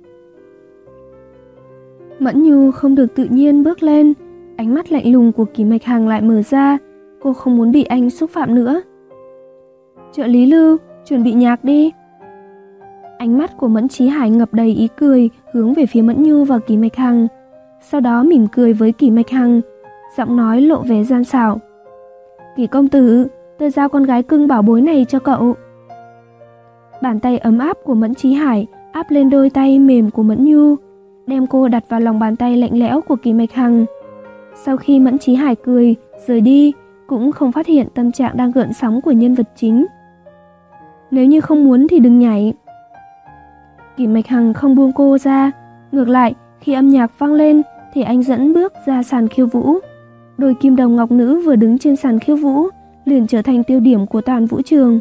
Mẫn Nhu không được tự nhiên bước lên, ánh mắt lạnh lùng của Kỷ Mạch Hằng lại mở ra, cô không muốn bị anh xúc phạm nữa. Trợ lý Lưu, chuẩn bị nhạc đi. Ánh mắt của Mẫn Chí Hải ngập đầy ý cười, hướng về phía Mẫn Nhu và Kỷ Mạch Hằng, sau đó mỉm cười với Kỷ Mạch Hằng, giọng nói lộ vẻ gian xảo. Kỷ công tử, tôi giao con gái cưng bảo bối này cho cậu. Bàn tay ấm áp của Mẫn Chí Hải áp lên đôi tay mềm của Mẫn Nhu, đem cô đặt vào lòng bàn tay lạnh lẽo của Kỷ Mạch Hằng. Sau khi Mẫn Chí Hải cười, rời đi, cũng không phát hiện tâm trạng đang gợn sóng của nhân vật chính. Nếu như không muốn thì đừng nhảy. Kỷ Mạch Hằng không buông cô ra, ngược lại, khi âm nhạc vang lên thì anh dẫn bước ra sàn khiêu vũ. Đôi kim đồng ngọc nữ vừa đứng trên sàn khiêu vũ liền trở thành tiêu điểm của toàn vũ trường.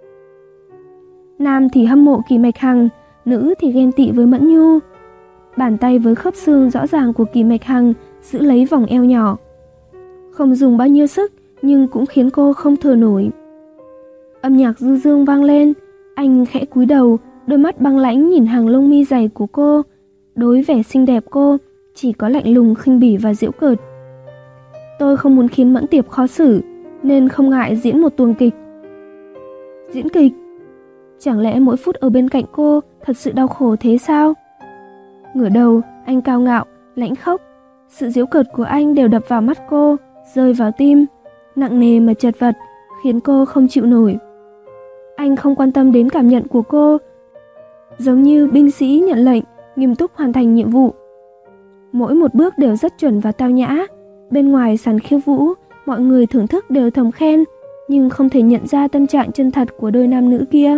Nam thì hâm mộ Kỷ Mạch Hằng, nữ thì ghen tị với Mẫn Nhu. Bàn tay với khớp xương rõ ràng của Kỷ Mạch Hằng giữ lấy vòng eo nhỏ. Không dùng bao nhiêu sức nhưng cũng khiến cô không thở nổi. Âm nhạc du dương vang lên, anh khẽ cúi đầu, đôi mắt băng lãnh nhìn hàng lông mi dày của cô. Đối vẻ xinh đẹp cô chỉ có lạnh lùng, khinh bỉ và giễu cợt. Tôi không muốn khiến Mẫn Tiệp khó xử, nên không ngại diễn một tuồng kịch. Diễn kịch? Chẳng lẽ mỗi phút ở bên cạnh cô thật sự đau khổ thế sao? Ngửa đầu, anh cao ngạo, lãnh khốc. Sự giễu cợt của anh đều đập vào mắt cô, rơi vào tim, nặng nề mà chật vật, khiến cô không chịu nổi. Anh không quan tâm đến cảm nhận của cô, giống như binh sĩ nhận lệnh, nghiêm túc hoàn thành nhiệm vụ. Mỗi một bước đều rất chuẩn và tao nhã. Bên ngoài sàn khiêu vũ, mọi người thưởng thức đều thầm khen, nhưng không thể nhận ra tâm trạng chân thật của đôi nam nữ kia.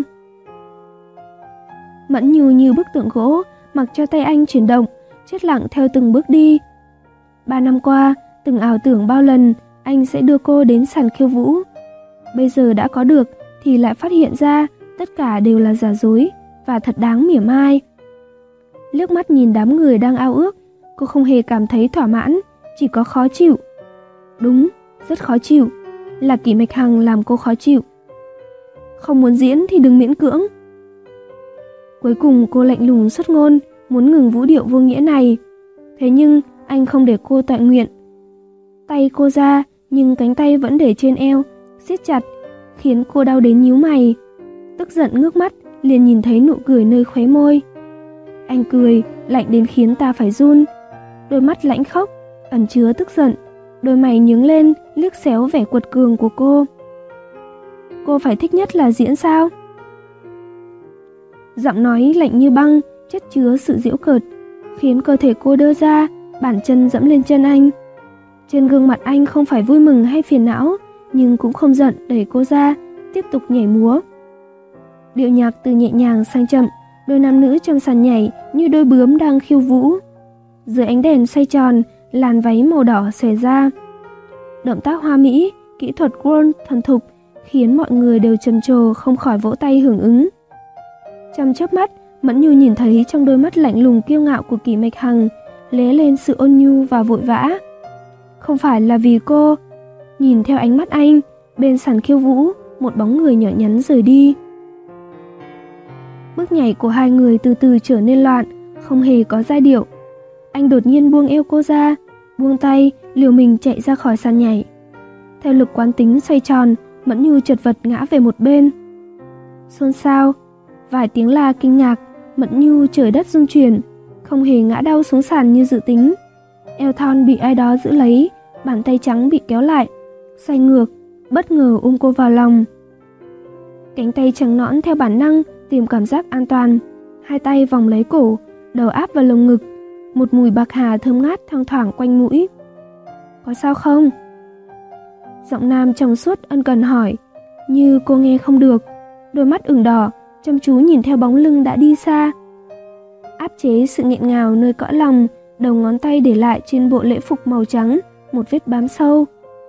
Mẫn Nhu như bức tượng gỗ, mặc cho tay anh chuyển động, chết lặng theo từng bước đi. Ba năm qua, từng ảo tưởng bao lần anh sẽ đưa cô đến sàn khiêu vũ. Bây giờ đã có được thì lại phát hiện ra tất cả đều là giả dối và thật đáng mỉa mai. Liếc mắt nhìn đám người đang ao ước, cô không hề cảm thấy thỏa mãn, chỉ có khó chịu. Đúng, rất khó chịu, là Kỷ Mạch Hằng làm cô khó chịu. Không muốn diễn thì đừng miễn cưỡng. Cuối cùng cô lạnh lùng xuất ngôn, muốn ngừng vũ điệu vô nghĩa này. Thế nhưng anh không để cô tọa nguyện. Tay cô ra, nhưng cánh tay vẫn để trên eo, siết chặt, khiến cô đau đến nhíu mày. Tức giận ngước mắt, liền nhìn thấy nụ cười nơi khóe môi. Anh cười, lạnh đến khiến ta phải run. Đôi mắt lãnh khốc, ẩn chứa tức giận, đôi mày nhướng lên, liếc xéo vẻ quật cường của cô. Cô phải thích nhất là diễn sao? Giọng nói lạnh như băng, chất chứa sự giễu cợt, khiến cơ thể cô đơ ra, bàn chân dẫm lên chân anh. Trên gương mặt anh không phải vui mừng hay phiền não, nhưng cũng không giận, đẩy cô ra, tiếp tục nhảy múa. Điệu nhạc từ nhẹ nhàng sang chậm, đôi nam nữ trong sàn nhảy như đôi bướm đang khiêu vũ. Dưới ánh đèn xoay tròn, làn váy màu đỏ xòe ra. Động tác hoa mỹ, kỹ thuật Wall thuần thục, khiến mọi người đều trầm trồ không khỏi vỗ tay hưởng ứng. Trong chớp mắt, Mẫn Nhu nhìn thấy trong đôi mắt lạnh lùng kiêu ngạo của Kỷ Mạch Hằng lóe lên sự ôn nhu và vội vã. Không phải là vì cô. Nhìn theo ánh mắt anh, bên sàn khiêu vũ, một bóng người nhỏ nhắn rời đi. Bước nhảy của hai người từ từ trở nên loạn, không hề có giai điệu. Anh đột nhiên buông eo cô ra, buông tay, liều mình chạy ra khỏi sàn nhảy. Theo lực quán tính xoay tròn, Mẫn Nhu chật vật ngã về một bên. Xôn xao, vài tiếng la kinh ngạc, Mẫn Nhu trời đất rung chuyển, không hề ngã đau xuống sàn như dự tính. Eo thon bị ai đó giữ lấy, bàn tay trắng bị kéo lại, xoay ngược, bất ngờ ôm cô vào lòng. Cánh tay trắng nõn theo bản năng tìm cảm giác an toàn, hai tay vòng lấy cổ, đầu áp vào lồng ngực, một mùi bạc hà thơm ngát thoang thoảng quanh mũi. Có sao không? Giọng nam trong suốt ân cần hỏi, như cô nghe không được, đôi mắt ửng đỏ, chăm chú nhìn theo bóng lưng đã đi xa. Áp chế sự nghẹn ngào nơi cõi lòng, đầu ngón tay để lại trên bộ lễ phục màu trắng một vết bám sâu.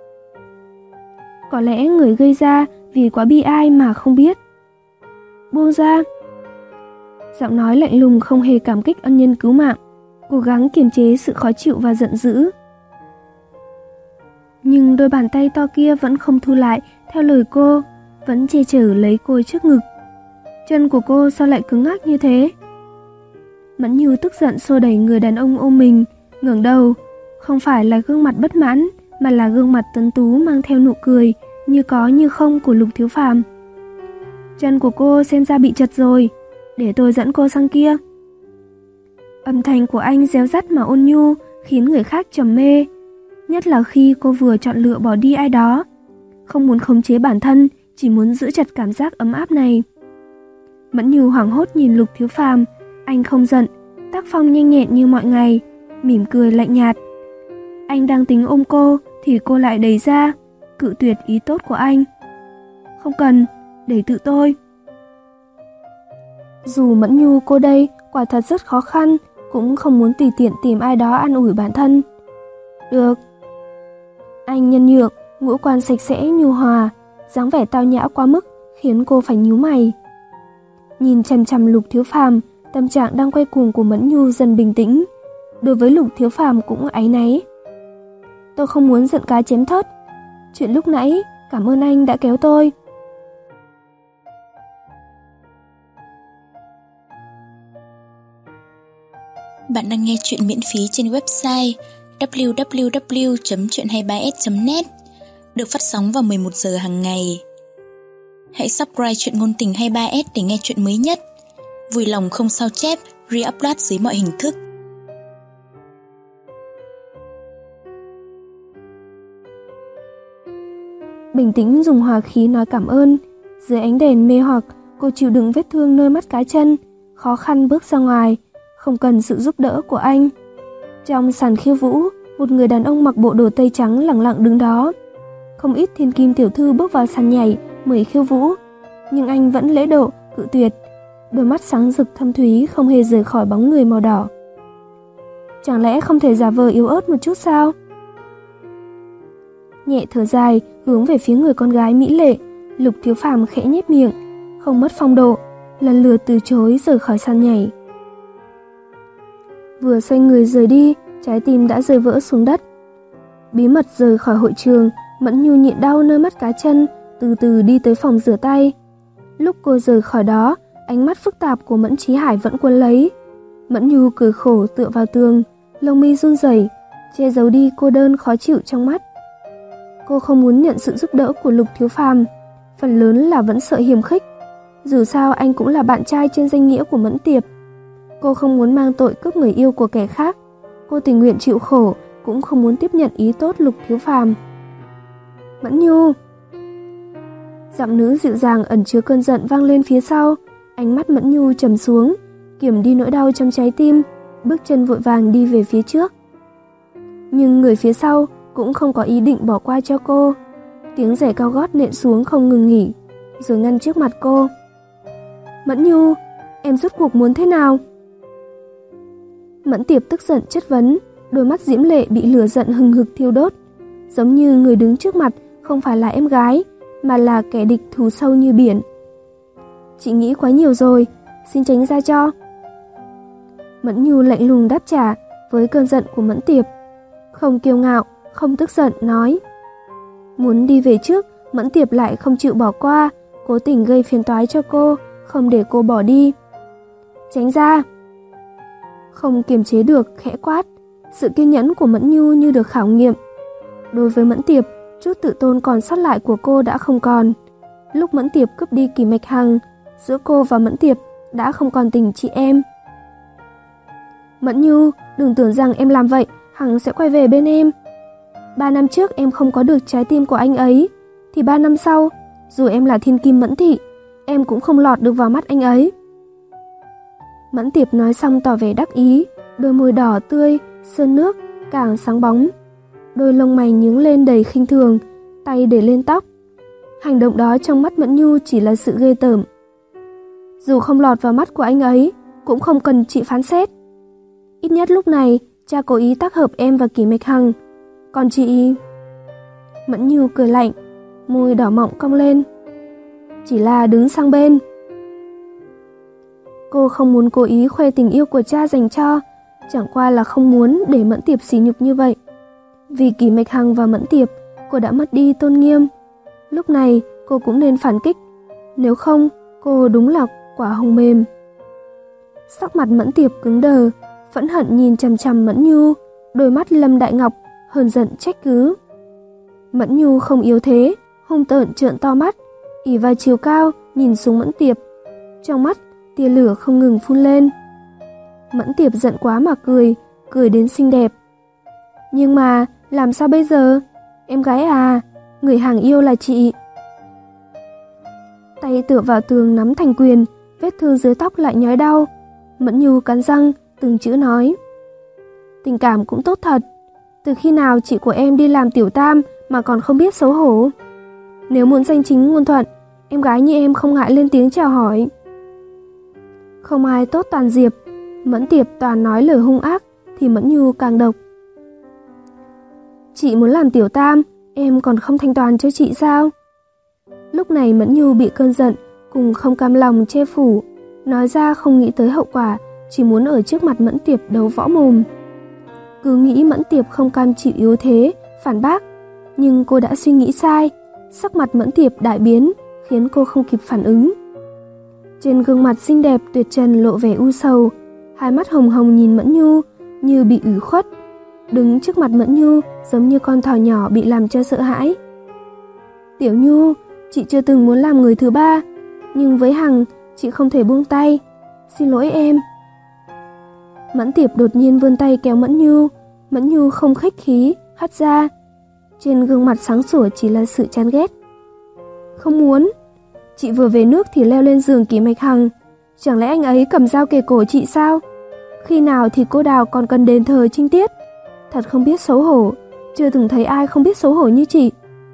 Có lẽ người gây ra vì quá bi ai mà không biết. Buông ra. Giọng nói lạnh lùng không hề cảm kích ân nhân cứu mạng, cố gắng kiềm chế sự khó chịu và giận dữ. Nhưng đôi bàn tay to kia vẫn không thu lại theo lời cô, vẫn che chở lấy cô trước ngực. Chân của cô sao lại cứng ngắc như thế? Mẫn Nhu tức giận xô đẩy người đàn ông ôm mình, ngẩng đầu, không phải là gương mặt bất mãn, mà là gương mặt tuấn tú mang theo nụ cười, như có như không của Lục Thiếu Phàm. Chân của cô xem ra bị chật rồi, để tôi dẫn cô sang kia. Âm thanh của anh réo rắt mà ôn nhu, khiến người khác trầm mê, nhất là khi cô vừa chọn lựa bỏ đi ai đó, không muốn khống chế bản thân, chỉ muốn giữ chặt cảm giác ấm áp này. Mẫn Nhu hoảng hốt nhìn Lục Thiếu Phàm, anh không giận, tác phong nhanh nhẹn như mọi ngày, mỉm cười lạnh nhạt. Anh đang tính ôm cô thì cô lại đẩy ra, cự tuyệt ý tốt của anh. Không cần, để tự tôi. Dù Mẫn Nhu cô đây quả thật rất khó khăn, cũng không muốn tùy tiện tìm ai đó an ủi bản thân. Được. Anh nhân nhượng, ngũ quan sạch sẽ nhu hòa, dáng vẻ tao nhã quá mức khiến cô phải nhíu mày. Nhìn chằm chằm Lục Thiếu Phàm, tâm trạng đang quay cuồng của Mẫn Nhu dần bình tĩnh. Đối với Lục Thiếu Phàm cũng áy náy. tôi không muốn giận cá chém thớt. Chuyện lúc nãy, cảm ơn anh đã kéo tôi. Bạn đang nghe chuyện miễn phí trên website w w w chấm chuyện hai ba s chấm net, được phát sóng vào mười một giờ hàng ngày. Hãy subscribe chuyện ngôn tình hai ba s để nghe chuyện mới nhất. Vui lòng không sao chép, re-upload dưới mọi hình thức. Bình tĩnh dùng hòa khí nói cảm ơn. Dưới ánh đèn mê hoặc, cô chịu đựng vết thương nơi mắt cá chân, khó khăn bước ra ngoài, không cần sự giúp đỡ của anh. Trong sàn khiêu vũ, một người đàn ông mặc bộ đồ tây trắng lặng lặng đứng đó. Không ít thiên kim tiểu thư bước vào sàn nhảy, mời khiêu vũ, nhưng anh vẫn lễ độ, cự tuyệt. Đôi mắt sáng rực thâm thúy không hề rời khỏi bóng người màu đỏ. Chẳng lẽ không thể giả vờ yếu ớt một chút sao? Nhẹ thở dài, hướng về phía người con gái mỹ lệ, Lục Thiếu Phàm khẽ nhếch miệng, không mất phong độ, lần lượt từ chối rời khỏi sàn nhảy. Vừa xoay người rời đi, trái tim đã rơi vỡ xuống đất. Bí mật rời khỏi hội trường, Mẫn Nhu nhịn đau nơi mắt cá chân, từ từ đi tới phòng rửa tay. Lúc cô rời khỏi đó, ánh mắt phức tạp của Mẫn Chí Hải vẫn cuốn lấy. Mẫn Nhu cười khổ tựa vào tường, lông mi run rẩy, che giấu đi cô đơn khó chịu trong mắt. Cô không muốn nhận sự giúp đỡ của Lục Thiếu Phàm, phần lớn là vẫn sợ hiềm khích. Dù sao anh cũng là bạn trai trên danh nghĩa của Mẫn Tiệp. Cô không muốn mang tội cướp người yêu của kẻ khác. Cô tình nguyện chịu khổ, cũng không muốn tiếp nhận ý tốt Lục Thiếu Phàm. Mẫn Nhu. Giọng nữ dịu dàng ẩn chứa cơn giận vang lên phía sau. Ánh mắt Mẫn Nhu trầm xuống, kiềm đi nỗi đau trong trái tim, bước chân vội vàng đi về phía trước. Nhưng người phía sau cũng không có ý định bỏ qua cho cô. Tiếng giày cao gót nện xuống không ngừng nghỉ, rồi ngăn trước mặt cô. Mẫn Nhu, em rốt cuộc muốn thế nào? Mẫn Tiệp tức giận chất vấn, đôi mắt diễm lệ bị lửa giận hừng hực thiêu đốt, giống như người đứng trước mặt không phải là em gái, mà là kẻ địch thù sâu như biển. Chị nghĩ quá nhiều rồi, xin tránh ra cho. Mẫn Nhu lạnh lùng đáp trả với cơn giận của Mẫn Tiệp, không kiêu ngạo, không tức giận nói. Muốn đi về trước, Mẫn Tiệp lại không chịu bỏ qua, cố tình gây phiền toái cho cô, không để cô bỏ đi. Tránh ra. Không kiềm chế được, khẽ quát. Sự kiên nhẫn của Mẫn Nhu như được khảo nghiệm. Đối với Mẫn Tiệp, chút tự tôn còn sót lại của cô đã không còn. Lúc Mẫn Tiệp cướp đi Kỳ Mạch Hằng, giữa cô và Mẫn Tiệp đã không còn tình chị em. Mẫn Nhu, đừng tưởng rằng em làm vậy Hằng sẽ quay về bên em. Ba năm trước em không có được trái tim của anh ấy, thì ba năm sau, dù em là thiên kim Mẫn Thị, em cũng không lọt được vào mắt anh ấy. Mẫn Tiệp nói xong tỏ vẻ đắc ý, đôi môi đỏ tươi, sơn nước, càng sáng bóng. Đôi lông mày nhướng lên đầy khinh thường, tay để lên tóc. Hành động đó trong mắt Mẫn Nhu chỉ là sự ghê tởm. Dù không lọt vào mắt của anh ấy, cũng không cần chị phán xét. Ít nhất lúc này, cha cố ý tác hợp em và Kỷ Mạch Hằng. Còn chị... Mẫn Nhu cười lạnh, môi đỏ mọng cong lên. Chỉ là đứng sang bên. Cô không muốn cố ý khoe tình yêu của cha dành cho, chẳng qua là không muốn để Mẫn Tiệp sỉ nhục như vậy. Vì Kỷ Mạch Hằng và Mẫn Tiệp, cô đã mất đi tôn nghiêm. Lúc này cô cũng nên phản kích, nếu không cô đúng là quả hồng mềm. Sắc mặt Mẫn Tiệp cứng đờ, phẫn hận nhìn chằm chằm Mẫn Nhu, đôi mắt Lâm Đại Ngọc hờn giận trách cứ. Mẫn Nhu không yếu thế, hung tợn trợn to mắt, ỷ vào chiều cao nhìn xuống Mẫn Tiệp, trong mắt tia lửa không ngừng phun lên. Mẫn Tiệp giận quá mà cười, cười đến xinh đẹp. Nhưng mà làm sao bây giờ? Em gái à, người Hằng yêu là chị. Tay tựa vào tường nắm thành quyền, vết thương dưới tóc lại nhói đau. Mẫn Nhu cắn răng, từng chữ nói. Tình cảm cũng tốt thật. Từ khi nào chị của em đi làm tiểu tam mà còn không biết xấu hổ? Nếu muốn danh chính ngôn thuận, em gái như em không ngại lên tiếng chào hỏi. Không ai tốt toàn Diệp, Mẫn Tiệp toàn nói lời hung ác, thì Mẫn Nhu càng độc. Chị muốn làm tiểu tam, em còn không thanh toàn cho chị sao? Lúc này Mẫn Nhu bị cơn giận cùng không cam lòng che phủ, nói ra không nghĩ tới hậu quả, chỉ muốn ở trước mặt Mẫn Tiệp đấu võ mồm. Cứ nghĩ Mẫn Tiệp không cam chịu yếu thế, phản bác, nhưng cô đã suy nghĩ sai. Sắc mặt Mẫn Tiệp đại biến, khiến cô không kịp phản ứng. Trên gương mặt xinh đẹp tuyệt trần lộ vẻ u sầu, hai mắt hồng hồng nhìn Mẫn Nhu như bị ủy khuất, đứng trước mặt Mẫn Nhu giống như con thỏ nhỏ bị làm cho sợ hãi. Tiểu Nhu, chị chưa từng muốn làm người thứ ba, nhưng với Hằng, chị không thể buông tay. Xin lỗi em. Mẫn Tiệp đột nhiên vươn tay kéo Mẫn Nhu, Mẫn Nhu không khách khí, hất ra. Trên gương mặt sáng sủa chỉ là sự chán ghét. Không muốn. Chị vừa về nước thì leo lên giường Kỷ Mạch Hằng. Chẳng lẽ anh ấy cầm dao kề cổ chị sao? Khi nào thì cô Đào còn cần đền thờ trinh tiết? Thật không biết xấu hổ, chưa từng thấy ai không biết xấu hổ như chị.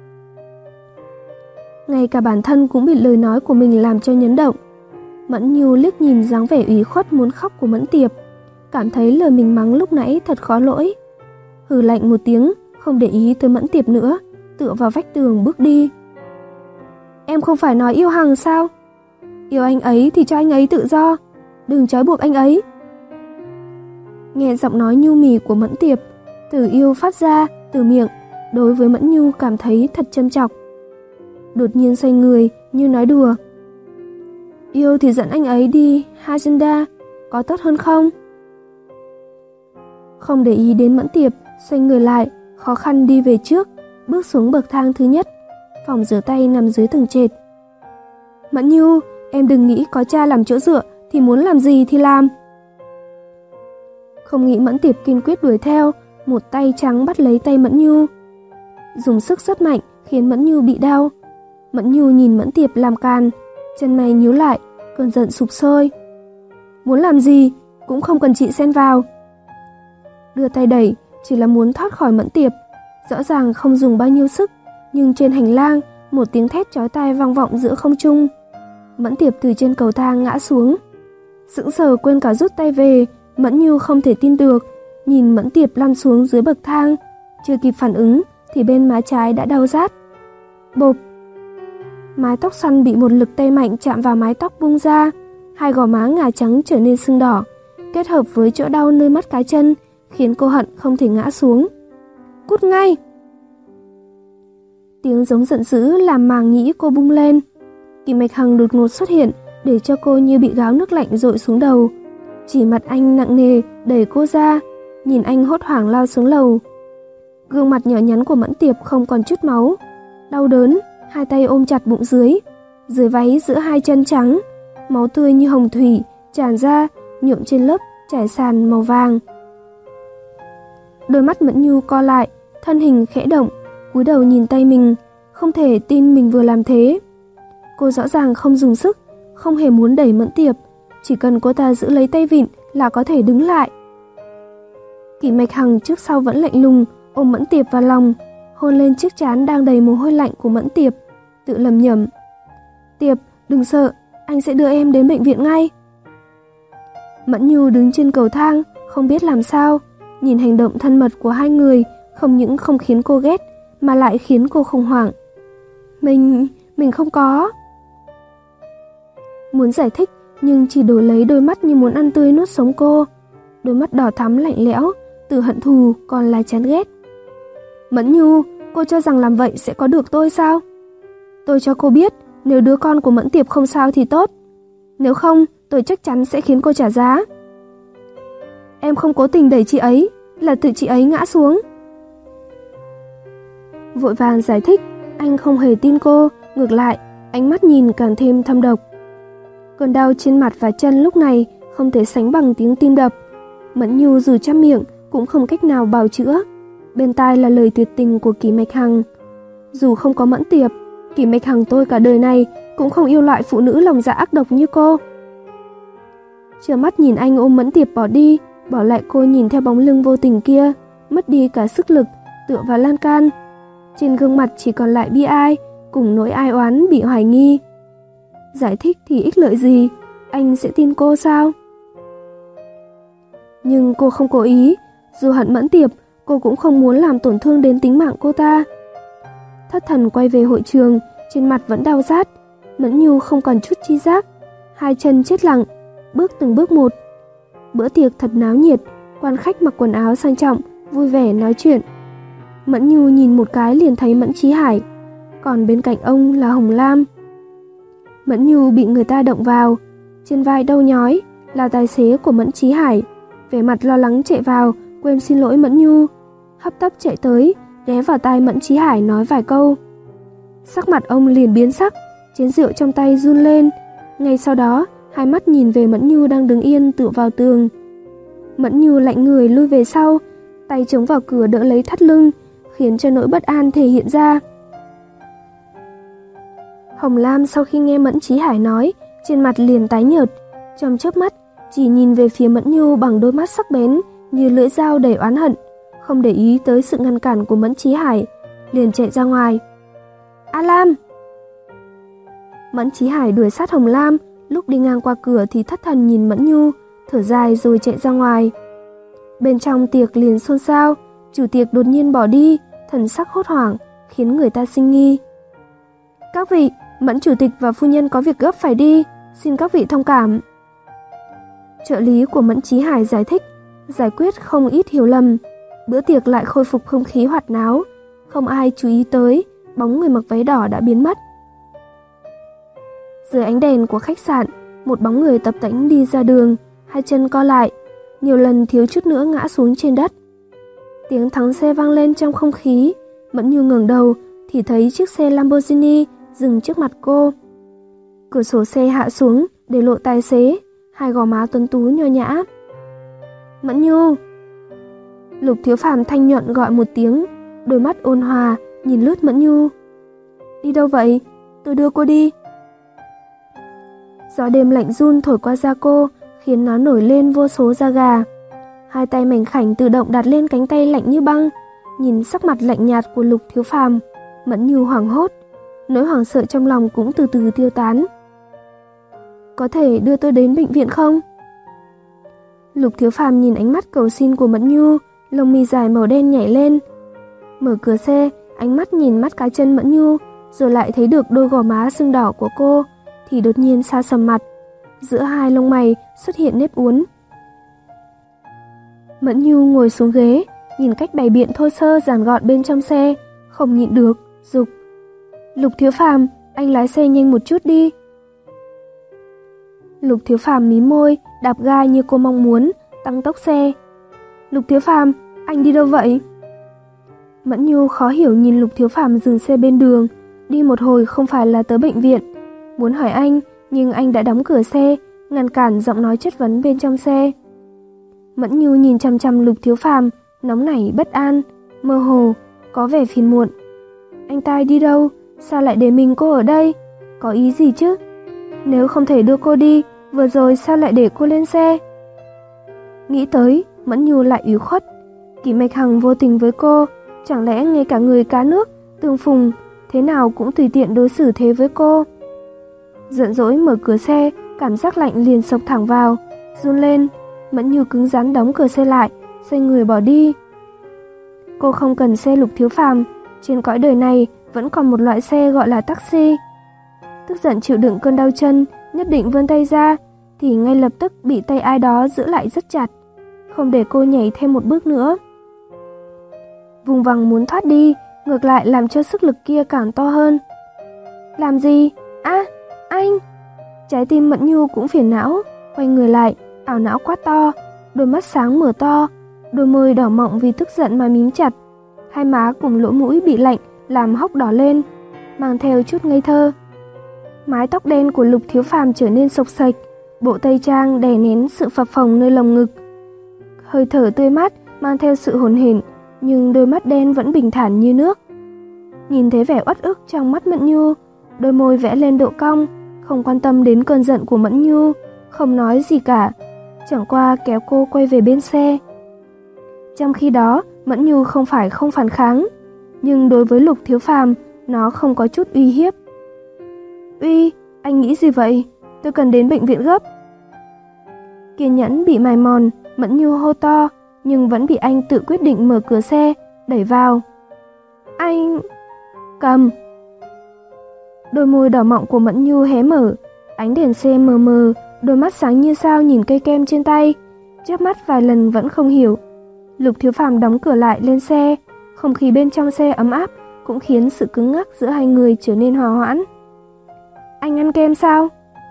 Ngay cả bản thân cũng bị lời nói của mình làm cho nhấn động. Mẫn Nhu liếc nhìn dáng vẻ ủy khuất muốn khóc của Mẫn Tiệp, cảm thấy lời mình mắng lúc nãy thật khó lỗi. Hừ lạnh một tiếng, không để ý tới Mẫn Tiệp nữa, tựa vào vách tường bước đi. Em không phải nói yêu Hằng sao? Yêu anh ấy thì cho anh ấy tự do, đừng trói buộc anh ấy. Nghe giọng nói nhu mì của Mẫn Tiệp, từ yêu phát ra từ miệng, đối với Mẫn Nhu cảm thấy thật châm chọc. Đột nhiên xoay người như nói đùa. Yêu thì dẫn anh ấy đi Hacienda, có tốt hơn không? Không để ý đến Mẫn Tiệp, xoay người lại, khó khăn đi về trước, bước xuống bậc thang thứ nhất. Phòng rửa tay nằm dưới tầng trệt. Mẫn Nhu, em đừng nghĩ có cha làm chỗ dựa thì muốn làm gì thì làm. Không nghĩ Mẫn Tiệp kiên quyết đuổi theo, một tay trắng bắt lấy tay Mẫn Nhu. Dùng sức rất mạnh khiến Mẫn Nhu bị đau. Mẫn Nhu nhìn Mẫn Tiệp làm càn, chân mày nhíu lại, cơn giận sục sôi. Muốn làm gì cũng không cần chị xen vào. Đưa tay đẩy chỉ là muốn thoát khỏi Mẫn Tiệp, rõ ràng không dùng bao nhiêu sức, nhưng trên hành lang một tiếng thét chói tai vang vọng giữa không trung. Mẫn Tiệp từ trên cầu thang ngã xuống. Sững sờ quên cả rút tay về, Mẫn Nhu không thể tin được, nhìn Mẫn Tiệp lăn xuống dưới bậc thang, chưa kịp phản ứng thì bên má trái đã đau rát. Bộp. Mái tóc xoăn bị một lực tay mạnh chạm vào mái tóc bung ra, hai gò má ngà trắng trở nên sưng đỏ, kết hợp với chỗ đau nơi mắt cá chân, khiến cô hận không thể ngã xuống. Cút ngay! Tiếng giống giận dữ làm màng nhĩ cô bung lên. Kỷ Mạch Hằng đột ngột xuất hiện, để cho cô như bị gáo nước lạnh dội xuống đầu. Chỉ mặt anh nặng nề đẩy cô ra, nhìn anh hốt hoảng lao xuống lầu. Gương mặt nhỏ nhắn của Mẫn Tiệp không còn chút máu, đau đớn, hai tay ôm chặt bụng dưới, dưới váy giữa hai chân trắng, máu tươi như hồng thủy tràn ra, nhuộm trên lớp trải sàn màu vàng. Đôi mắt Mẫn Nhu co lại, thân hình khẽ động, cúi đầu nhìn tay mình, không thể tin mình vừa làm thế. Cô rõ ràng không dùng sức, không hề muốn đẩy Mẫn Tiệp, chỉ cần cô ta giữ lấy tay vịn là có thể đứng lại. Kỷ Mạch Hằng trước sau vẫn lạnh lùng, ôm Mẫn Tiệp vào lòng, hôn lên chiếc trán đang đầy mồ hôi lạnh của Mẫn Tiệp, tự lẩm nhẩm. Tiệp, đừng sợ, anh sẽ đưa em đến bệnh viện ngay. Mẫn Nhu đứng trên cầu thang, không biết làm sao, nhìn hành động thân mật của hai người không những không khiến cô ghét, mà lại khiến cô khủng hoảng. Mình, mình không có. Muốn giải thích, nhưng chỉ đổi lấy đôi mắt như muốn ăn tươi nuốt sống cô. Đôi mắt đỏ thắm lạnh lẽo, từ hận thù còn là chán ghét. Mẫn Nhu, cô cho rằng làm vậy sẽ có được tôi sao? Tôi cho cô biết, nếu đứa con của Mẫn Tiệp không sao thì tốt. Nếu không, tôi chắc chắn sẽ khiến cô trả giá. Em không cố tình đẩy chị ấy, là tự chị ấy ngã xuống. Vội vàng giải thích, anh không hề tin cô, ngược lại, ánh mắt nhìn càng thêm thâm độc. Cơn đau trên mặt và chân lúc này không thể sánh bằng tiếng tim đập. Mẫn Nhu dù chăm miệng cũng không cách nào bào chữa. Bên tai là lời tuyệt tình của Kỷ Mạch Hằng. Dù không có Mẫn Tiệp, Kỷ Mạch Hằng tôi cả đời này cũng không yêu loại phụ nữ lòng dạ ác độc như cô. Trơ mắt nhìn anh ôm Mẫn Tiệp bỏ đi, bỏ lại cô nhìn theo bóng lưng vô tình kia, mất đi cả sức lực, tựa vào lan can. Trên gương mặt chỉ còn lại bi ai, cùng nỗi ai oán bị hoài nghi. Giải thích thì ích lợi gì, anh sẽ tin cô sao? Nhưng cô không cố ý, dù hận Mẫn Tiệp, cô cũng không muốn làm tổn thương đến tính mạng cô ta. Thất thần quay về hội trường, trên mặt vẫn đau rát. Mẫn Nhu không còn chút chi giác, hai chân chết lặng, bước từng bước một. Bữa tiệc thật náo nhiệt, quan khách mặc quần áo sang trọng, vui vẻ nói chuyện. Mẫn Nhu nhìn một cái liền thấy Mẫn Chí Hải, còn bên cạnh ông là Hồng Lam. Mẫn Nhu bị người ta động vào, trên vai đau nhói, là tài xế của Mẫn Chí Hải, vẻ mặt lo lắng chạy vào, quên xin lỗi Mẫn Nhu, hấp tấp chạy tới, ghé vào tai Mẫn Chí Hải nói vài câu. Sắc mặt ông liền biến sắc, chén rượu trong tay run lên, ngay sau đó, hai mắt nhìn về Mẫn Nhu đang đứng yên tựa vào tường. Mẫn Nhu lạnh người lui về sau, tay chống vào cửa đỡ lấy thắt lưng, khiến cho nỗi bất an thể hiện ra. Hồng Lam sau khi nghe Mẫn Chí Hải nói, trên mặt liền tái nhợt, trong chớp mắt chỉ nhìn về phía Mẫn Nhu bằng đôi mắt sắc bén như lưỡi dao đầy oán hận, không để ý tới sự ngăn cản của Mẫn Chí Hải, liền chạy ra ngoài. A Lam! Mẫn Chí Hải đuổi sát Hồng Lam, lúc đi ngang qua cửa thì thất thần nhìn Mẫn Nhu, thở dài rồi chạy ra ngoài. Bên trong tiệc liền xôn xao, chủ tiệc đột nhiên bỏ đi, thần sắc hốt hoảng, khiến người ta sinh nghi. Các vị, Mẫn chủ tịch và phu nhân có việc gấp phải đi, xin các vị thông cảm. Trợ lý của Mẫn Chí Hải giải thích, giải quyết không ít hiểu lầm. Bữa tiệc lại khôi phục không khí hoạt náo, không ai chú ý tới, bóng người mặc váy đỏ đã biến mất. Dưới ánh đèn của khách sạn, một bóng người tập tễnh đi ra đường, hai chân co lại, nhiều lần thiếu chút nữa ngã xuống trên đất. Tiếng thắng xe vang lên trong không khí, Mẫn Nhu ngẩng đầu thì thấy chiếc xe Lamborghini dừng trước mặt cô. Cửa sổ xe hạ xuống để lộ tài xế, hai gò má tuấn tú nho nhã. Mẫn Nhu! Lục Thiếu Phàm thanh nhuận gọi một tiếng, đôi mắt ôn hòa nhìn lướt Mẫn Nhu. Đi đâu vậy? Tôi đưa cô đi. Gió đêm lạnh run thổi qua da cô, khiến nó nổi lên vô số da gà. Hai tay mảnh khảnh tự động đặt lên cánh tay lạnh như băng, nhìn sắc mặt lạnh nhạt của Lục Thiếu Phàm, Mẫn Nhu hoảng hốt, nỗi hoảng sợ trong lòng cũng từ từ tiêu tán. Có thể đưa tôi đến bệnh viện không? Lục Thiếu Phàm nhìn ánh mắt cầu xin của Mẫn Nhu, lông mi dài màu đen nhảy lên. Mở cửa xe, ánh mắt nhìn mắt cá chân Mẫn Nhu, rồi lại thấy được đôi gò má sưng đỏ của cô, thì đột nhiên sa sầm mặt, giữa hai lông mày xuất hiện nếp uốn. Mẫn Nhu ngồi xuống ghế, nhìn cách bày biện thô sơ giản gọn bên trong xe, không nhịn được, giục. Lục Thiếu Phàm, anh lái xe nhanh một chút đi. Lục Thiếu Phàm mím môi, đạp ga như cô mong muốn, tăng tốc xe. Lục Thiếu Phàm, anh đi đâu vậy? Mẫn Nhu khó hiểu nhìn Lục Thiếu Phàm dừng xe bên đường, đi một hồi không phải là tới bệnh viện. Muốn hỏi anh, nhưng anh đã đóng cửa xe, ngăn cản giọng nói chất vấn bên trong xe. Mẫn Nhu nhìn chằm chằm Lục Thiếu Phàm, nóng nảy bất an, mơ hồ, có vẻ phiền muộn. Anh ta đi đâu? Sao lại để mình cô ở đây? Có ý gì chứ? Nếu không thể đưa cô đi, vừa rồi sao lại để cô lên xe? Nghĩ tới, Mẫn Nhu lại ủy khuất. Kỷ Mạch Hằng vô tình với cô, chẳng lẽ ngay cả người cá nước, tương phùng, thế nào cũng tùy tiện đối xử thế với cô? Giận dỗi mở cửa xe, cảm giác lạnh liền xộc thẳng vào, run lên. Mẫn Nhu cứng rắn đóng cửa xe lại, xoay người bỏ đi. Cô không cần xe Lục Thiếu Phàm, trên cõi đời này vẫn còn một loại xe gọi là taxi. Tức giận chịu đựng cơn đau chân, nhất định vươn tay ra, thì ngay lập tức bị tay ai đó giữ lại rất chặt, không để cô nhảy thêm một bước nữa. Vùng vằng muốn thoát đi, ngược lại làm cho sức lực kia càng to hơn. Làm gì? À, anh! Trái tim Mẫn Nhu cũng phiền não, quay người lại, ảo não quát to, đôi mắt sáng mở to, đôi môi đỏ mọng vì tức giận mà mím chặt, hai má cùng lỗ mũi bị lạnh làm hốc đỏ lên, mang theo chút ngây thơ. Mái tóc đen của Lục Thiếu Phàm trở nên xộc xệch, bộ tây trang đè nén sự phập phồng nơi lồng ngực. Hơi thở tươi mát mang theo sự hồn hển, nhưng đôi mắt đen vẫn bình thản như nước. Nhìn thấy vẻ uất ức trong mắt Mẫn Nhu, đôi môi vẽ lên độ cong, không quan tâm đến cơn giận của Mẫn Nhu, không nói gì cả, chẳng qua kéo cô quay về bên xe. Trong khi đó, Mẫn Nhu không phải không phản kháng, nhưng đối với Lục Thiếu Phàm, nó không có chút uy hiếp. Uy, anh nghĩ gì vậy? Tôi cần đến bệnh viện gấp. Kiên nhẫn bị mài mòn, Mẫn Nhu hô to, nhưng vẫn bị anh tự quyết định mở cửa xe, đẩy vào. Anh... Cầm! Đôi môi đỏ mọng của Mẫn Nhu hé mở, ánh đèn xe mờ mờ, đôi mắt sáng như sao nhìn cây kem trên tay, chớp mắt vài lần vẫn không hiểu. Lục Thiếu Phàm đóng cửa lại lên xe, không khí bên trong xe ấm áp cũng khiến sự cứng ngắc giữa hai người trở nên hòa hoãn. Anh ăn kem sao?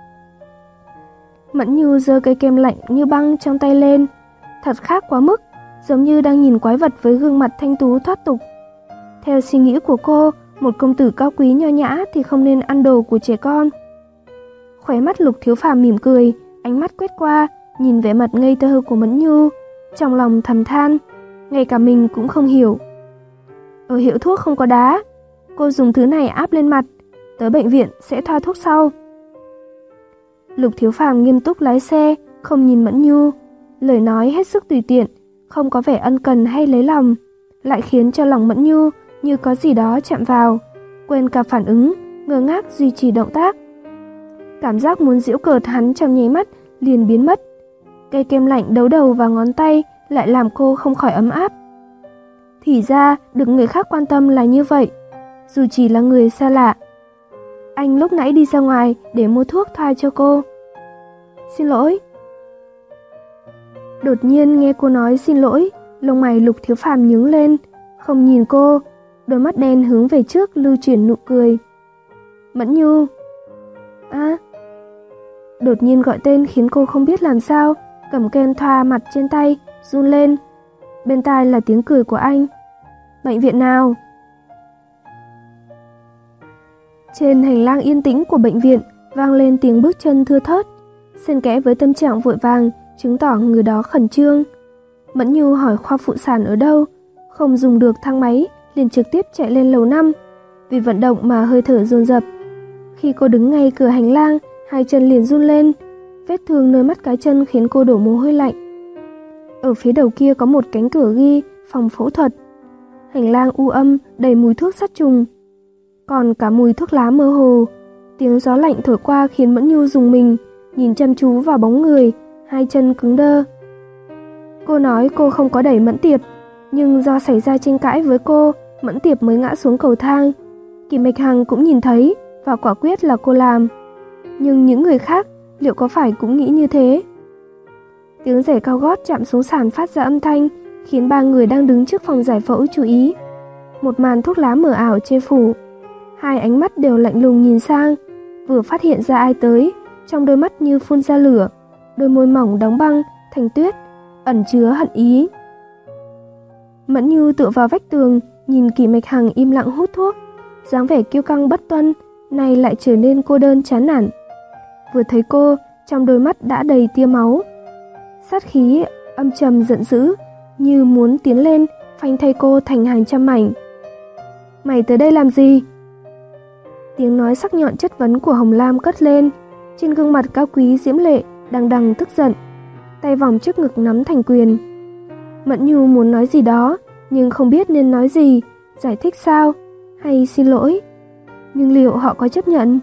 Mẫn Nhu giơ cây kem lạnh như băng trong tay lên, thật khác quá mức, giống như đang nhìn quái vật với gương mặt thanh tú thoát tục. Theo suy nghĩ của cô, một công tử cao quý nho nhã thì không nên ăn đồ của trẻ con. Khóe mắt Lục Thiếu Phàm mỉm cười, ánh mắt quét qua, nhìn vẻ mặt ngây thơ của Mẫn Nhu, trong lòng thầm than, ngay cả mình cũng không hiểu. Ở hiệu thuốc không có đá, cô dùng thứ này áp lên mặt, tới bệnh viện sẽ thoa thuốc sau. Lục Thiếu Phàm nghiêm túc lái xe, không nhìn Mẫn Nhu, lời nói hết sức tùy tiện, không có vẻ ân cần hay lấy lòng, lại khiến cho lòng Mẫn Nhu như có gì đó chạm vào, quên cả phản ứng, ngơ ngác duy trì động tác. Cảm giác muốn giễu cợt hắn trong nháy mắt liền biến mất. Cây kem lạnh đấu đầu vào ngón tay lại làm cô không khỏi ấm áp. Thì ra được người khác quan tâm là như vậy, dù chỉ là người xa lạ. Anh lúc nãy đi ra ngoài để mua thuốc thoa cho cô. Xin lỗi. Đột nhiên nghe cô nói xin lỗi, lông mày Lục Thiếu Phàm nhướng lên, không nhìn cô, đôi mắt đen hướng về trước lưu chuyển nụ cười. Mẫn Nhu. À. Đột nhiên gọi tên khiến cô không biết làm sao, cầm kem thoa mặt trên tay, run lên. Bên tai là tiếng cười của anh. Bệnh viện nào? Trên hành lang yên tĩnh của bệnh viện vang lên tiếng bước chân thưa thớt, xen kẽ với tâm trạng vội vàng, chứng tỏ người đó khẩn trương. Mẫn Nhu hỏi khoa phụ sản ở đâu, không dùng được thang máy, liền trực tiếp chạy lên lầu năm, vì vận động mà hơi thở dồn dập. Khi cô đứng ngay cửa hành lang, hai chân liền run lên, vết thương nơi mắt cá chân khiến cô đổ mồ hôi lạnh. Ở phía đầu kia có một cánh cửa ghi phòng phẫu thuật. Hành lang u âm đầy mùi thuốc sát trùng, còn cả mùi thuốc lá mơ hồ. Tiếng gió lạnh thổi qua khiến Mẫn Nhu rùng mình, nhìn chăm chú vào bóng người, hai chân cứng đơ. Cô nói cô không có đẩy Mẫn Tiệp, nhưng do xảy ra tranh cãi với cô, Mẫn Tiệp mới ngã xuống cầu thang. Kỳ Mạch Hằng cũng nhìn thấy và quả quyết là cô làm. Nhưng những người khác liệu có phải cũng nghĩ như thế? Tiếng giày cao gót chạm xuống sàn phát ra âm thanh, khiến ba người đang đứng trước phòng giải phẫu chú ý. Một màn thuốc lá mờ ảo che phủ. Hai ánh mắt đều lạnh lùng nhìn sang, vừa phát hiện ra ai tới, trong đôi mắt như phun ra lửa, đôi môi mỏng đóng băng thành tuyết, ẩn chứa hận ý. Mẫn Nhu tựa vào vách tường, nhìn Kỳ Mạch Hằng im lặng hút thuốc, dáng vẻ kiêu căng bất tuân này lại trở nên cô đơn chán nản. Vừa thấy cô, trong đôi mắt đã đầy tia máu, sát khí âm trầm giận dữ, như muốn tiến lên phanh thây cô thành hàng trăm mảnh. Mày tới đây làm gì? Tiếng nói sắc nhọn chất vấn của Hồng Lam cất lên, trên gương mặt cao quý diễm lệ đằng đằng tức giận, tay vòng trước ngực nắm thành quyền. Mẫn Nhu muốn nói gì đó, nhưng không biết nên nói gì, giải thích sao, hay xin lỗi. Nhưng liệu họ có chấp nhận?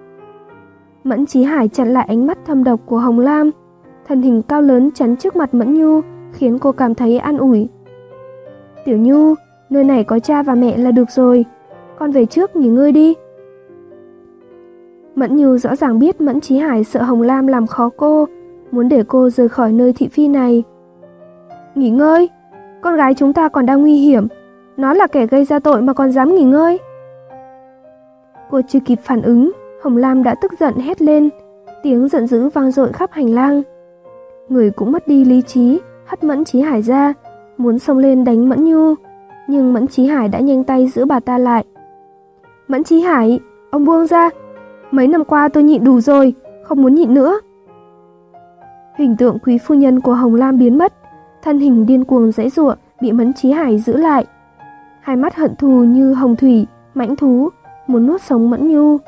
Mẫn Chí Hải chặn lại ánh mắt thâm độc của Hồng Lam, thân hình cao lớn chắn trước mặt Mẫn Nhu, khiến cô cảm thấy an ủi. Tiểu Nhu, nơi này có cha và mẹ là được rồi, con về trước nghỉ ngơi đi. Mẫn Nhu rõ ràng biết Mẫn Chí Hải sợ Hồng Lam làm khó cô, muốn để cô rời khỏi nơi thị phi này. Nghỉ ngơi? Con gái chúng ta còn đang nguy hiểm, nó là kẻ gây ra tội mà còn dám nghỉ ngơi? Cô chưa kịp phản ứng, Hồng Lam đã tức giận hét lên, tiếng giận dữ vang dội khắp hành lang. Người cũng mất đi lý trí, hất Mẫn Chí Hải ra, muốn xông lên đánh Mẫn Nhu, nhưng Mẫn Chí Hải đã nhanh tay giữ bà ta lại. Mẫn Chí Hải, ông buông ra, mấy năm qua tôi nhịn đủ rồi, không muốn nhịn nữa. Hình tượng quý phu nhân của Hồng Lam biến mất, thân hình điên cuồng giãy giụa bị Mẫn Chí Hải giữ lại. Hai mắt hận thù như hồng thủy, mãnh thú, muốn nuốt sống Mẫn Nhu.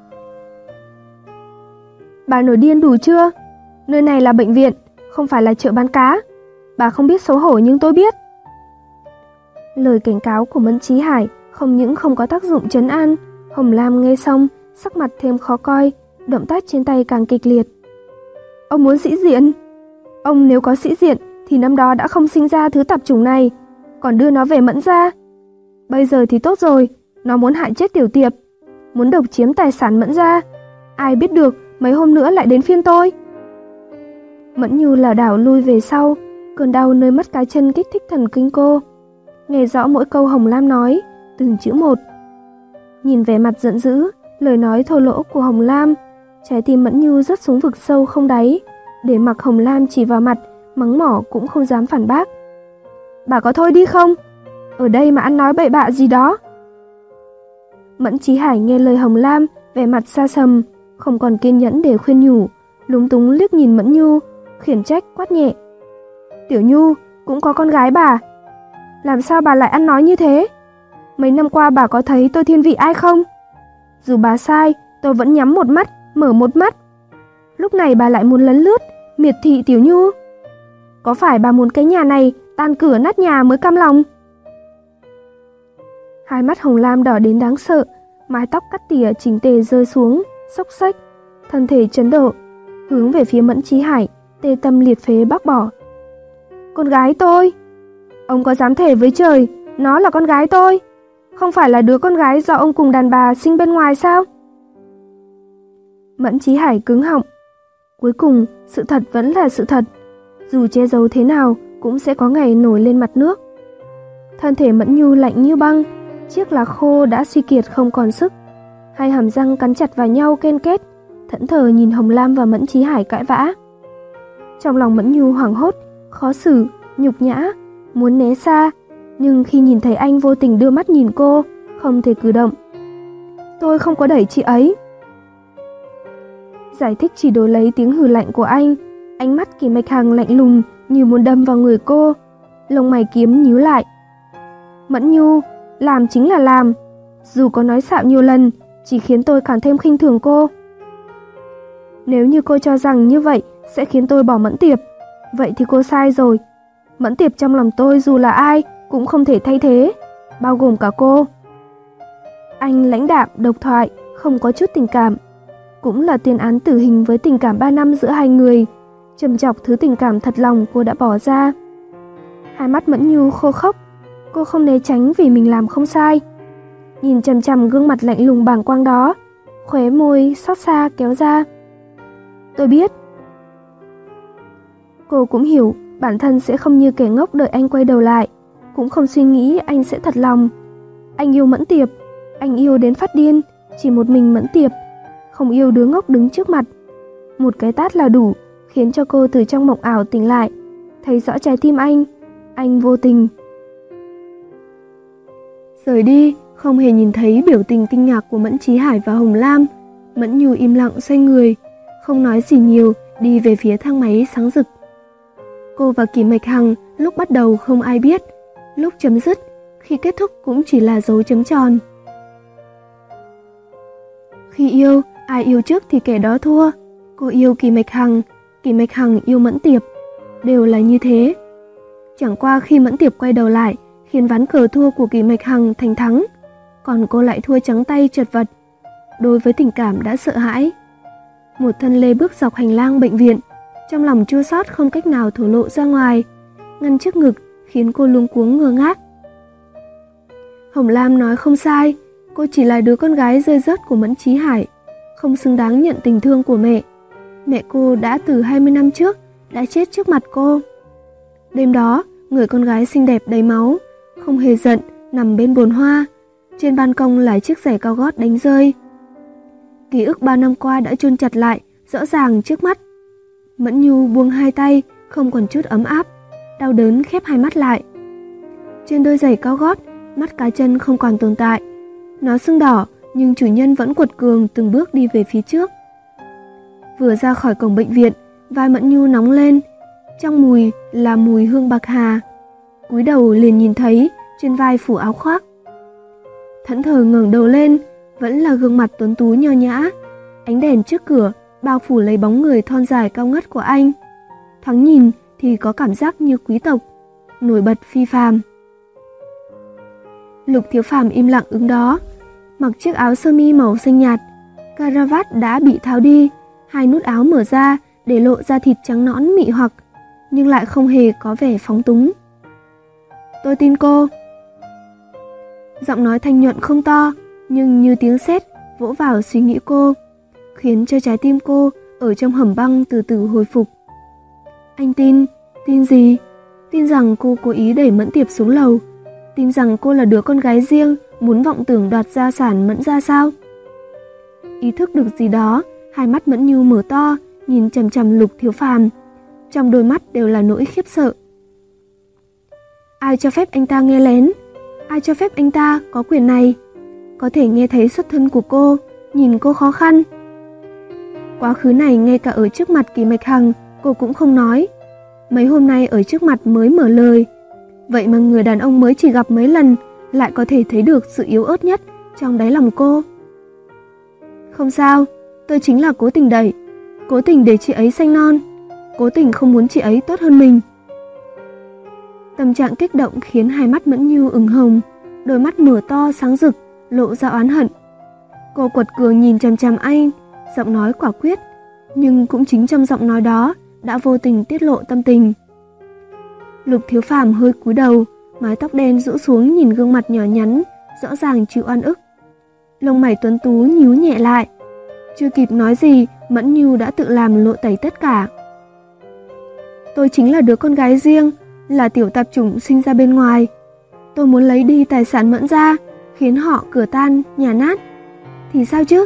Bà nổi điên đủ chưa? Nơi này là bệnh viện, không phải là chợ bán cá. Bà không biết xấu hổ nhưng tôi biết. Lời cảnh cáo của Mẫn Chí Hải không những không có tác dụng trấn an, Hồng Lam nghe xong, sắc mặt thêm khó coi, động tác trên tay càng kịch liệt. Ông muốn sĩ diện? Ông nếu có sĩ diện thì năm đó đã không sinh ra thứ tạp chủng này, còn đưa nó về Mẫn gia. Bây giờ thì tốt rồi, nó muốn hại chết Tiểu Tiệp, muốn độc chiếm tài sản Mẫn gia. Ai biết được mấy hôm nữa lại đến phiên tôi. Mẫn Nhu lảo đảo lui về sau, cơn đau nơi mắt cá chân kích thích thần kinh cô. nghe rõ mỗi câu Hồng Lam nói, từng chữ một. Nhìn vẻ mặt giận dữ, lời nói thô lỗ của Hồng Lam, trái tim Mẫn Nhu rớt xuống vực sâu không đáy, để mặc Hồng Lam chỉ vào mặt, mắng mỏ cũng không dám phản bác. Bà có thôi đi không? Ở đây mà ăn nói bậy bạ gì đó. Mẫn Chí Hải nghe lời Hồng Lam, vẻ mặt xa sầm, không còn kiên nhẫn để khuyên nhủ, lúng túng liếc nhìn Mẫn Nhu, khiển trách quát nhẹ. Tiểu Nhu, cũng có con gái bà. Làm sao bà lại ăn nói như thế? Mấy năm qua bà có thấy tôi thiên vị ai không? Dù bà sai, tôi vẫn nhắm một mắt, mở một mắt. Lúc này bà lại muốn lấn lướt, miệt thị Tiểu Nhu. Có phải bà muốn cái nhà này tan cửa nát nhà mới cam lòng? Hai mắt Hồng Lam đỏ đến đáng sợ, mái tóc cắt tỉa chỉnh tề rơi xuống, xốc xếch, thân thể chấn động, hướng về phía Mẫn Chí Hải, tê tâm liệt phế bác bỏ. Con gái tôi? Ông có dám thề với trời, nó là con gái tôi? Không phải là đứa con gái do ông cùng đàn bà sinh bên ngoài sao? Mẫn Chí Hải cứng họng. Cuối cùng, sự thật vẫn là sự thật. Dù che giấu thế nào, cũng sẽ có ngày nổi lên mặt nước. Thân thể Mẫn Nhu lạnh như băng, chiếc lá khô đã suy kiệt không còn sức. Hai hàm răng cắn chặt vào nhau ken két, thẫn thờ nhìn Hồng Lam và Mẫn Chí Hải cãi vã. Trong lòng Mẫn Nhu hoảng hốt, khó xử, nhục nhã, muốn né xa, nhưng khi nhìn thấy anh vô tình đưa mắt nhìn cô, không thể cử động. Tôi không có đẩy chị ấy. Giải thích chỉ đổi lấy tiếng hừ lạnh của anh, ánh mắt Kỳ Mạch Hằng lạnh lùng như muốn đâm vào người cô, lông mày kiếm nhíu lại. Mẫn Nhu, làm chính là làm, dù có nói xạo nhiều lần, chỉ khiến tôi càng thêm khinh thường cô. Nếu như cô cho rằng như vậy sẽ khiến tôi bỏ Mẫn Tiệp, vậy thì cô sai rồi. Mẫn Tiệp trong lòng tôi dù là ai cũng không thể thay thế, bao gồm cả cô. Anh lãnh đạm, độc thoại, không có chút tình cảm. Cũng là tuyên án tử hình với tình cảm ba năm giữa hai người, trầm chọc thứ tình cảm thật lòng cô đã bỏ ra. Hai mắt Mẫn Nhu khô khốc, cô không né tránh vì mình làm không sai. Nhìn chằm chằm gương mặt lạnh lùng bàng quang đó, khóe môi xót xa kéo ra. Tôi biết. Cô cũng hiểu bản thân sẽ không như kẻ ngốc đợi anh quay đầu lại, cũng không suy nghĩ anh sẽ thật lòng. Anh yêu Mẫn Tiệp, anh yêu đến phát điên, chỉ một mình Mẫn Tiệp, không yêu đứa ngốc đứng trước mặt. Một cái tát là đủ, khiến cho cô từ trong mộng ảo tỉnh lại, thấy rõ trái tim anh, anh vô tình. Rời đi, không hề nhìn thấy biểu tình kinh ngạc của Mẫn Chí Hải và Hồng Lam, Mẫn Nhu im lặng xoay người, không nói gì nhiều, đi về phía thang máy sáng rực. Cô và Kỳ Mạch Hằng lúc bắt đầu không ai biết, lúc chấm dứt, khi kết thúc cũng chỉ là dấu chấm tròn. Khi yêu, ai yêu trước thì kẻ đó thua. Cô yêu Kỳ Mạch Hằng, Kỳ Mạch Hằng yêu Mẫn Tiệp, đều là như thế. Chẳng qua khi Mẫn Tiệp quay đầu lại, khiến ván cờ thua của Kỳ Mạch Hằng thành thắng, còn cô lại thua trắng tay chật vật. Đối với tình cảm đã sợ hãi, một thân lê bước dọc hành lang bệnh viện, trong lòng chua xót không cách nào thổ lộ ra ngoài, ngăn trước ngực khiến cô luống cuống ngơ ngác. Hồng Lam nói không sai, cô chỉ là đứa con gái rơi rớt của Mẫn Chí Hải, không xứng đáng nhận tình thương của mẹ. Mẹ cô đã từ hai mươi năm trước đã chết trước mặt cô. Đêm đó, người con gái xinh đẹp đầy máu, không hề giận, nằm bên bồn hoa, trên ban công là chiếc giày cao gót đánh rơi. Ký ức ba năm qua đã chôn chặt lại, rõ ràng trước mắt. Mẫn Nhu buông hai tay, không còn chút ấm áp, đau đớn khép hai mắt lại. Trên đôi giày cao gót, mắt cá chân không còn tồn tại. Nó sưng đỏ, nhưng chủ nhân vẫn quật cường từng bước đi về phía trước. Vừa ra khỏi cổng bệnh viện, vai Mẫn Nhu nóng lên, trong mùi là mùi hương bạc hà. Cúi đầu liền nhìn thấy trên vai phủ áo khoác. Thẫn thờ ngẩng đầu lên, vẫn là gương mặt tuấn tú nho nhã. Ánh đèn trước cửa bao phủ lấy bóng người thon dài cao ngất của anh. Thoáng nhìn thì có cảm giác như quý tộc, nổi bật phi phàm. Lục Thiếu Phàm im lặng ứng đó, mặc chiếc áo sơ mi màu xanh nhạt, caravat đã bị tháo đi, hai nút áo mở ra để lộ ra thịt trắng nõn mị hoặc, nhưng lại không hề có vẻ phóng túng. Tôi tin cô. Giọng nói thanh nhuận không to, nhưng như tiếng sét vỗ vào suy nghĩ cô, khiến cho trái tim cô ở trong hầm băng từ từ hồi phục. Anh tin, tin gì? Tin rằng cô cố ý đẩy Mẫn Tiệp xuống lầu, tin rằng cô là đứa con gái riêng, muốn vọng tưởng đoạt gia sản Mẫn gia sao? Ý thức được gì đó, hai mắt Mẫn Nhu mở to, nhìn chằm chằm Lục Thiếu Phàm, trong đôi mắt đều là nỗi khiếp sợ. Ai cho phép anh ta nghe lén? Ai cho phép anh ta có quyền này? Có thể nghe thấy xuất thân của cô, nhìn cô khó khăn. Quá khứ này ngay cả ở trước mặt Kỳ Mạch Hằng, cô cũng không nói. Mấy hôm nay ở trước mặt mới mở lời. Vậy mà người đàn ông mới chỉ gặp mấy lần lại có thể thấy được sự yếu ớt nhất trong đáy lòng cô. Không sao, tôi chính là cố tình đẩy, cố tình để chị ấy xanh non, cố tình không muốn chị ấy tốt hơn mình. Tâm trạng kích động khiến hai mắt Mẫn Nhu ửng hồng, đôi mắt mở to sáng rực, lộ ra oán hận. Cô quật cường nhìn chằm chằm anh, giọng nói quả quyết, nhưng cũng chính trong giọng nói đó đã vô tình tiết lộ tâm tình. Lục Thiếu Phàm hơi cúi đầu, mái tóc đen rũ xuống nhìn gương mặt nhỏ nhắn, rõ ràng chịu oan ức. Lông mày tuấn tú nhíu nhẹ lại. Chưa kịp nói gì, Mẫn Nhu đã tự làm lộ tẩy tất cả. Tôi chính là đứa con gái riêng, là tiểu tạp chủng sinh ra bên ngoài. Tôi muốn lấy đi tài sản Mẫn gia, khiến họ cửa tan, nhà nát. Thì sao chứ?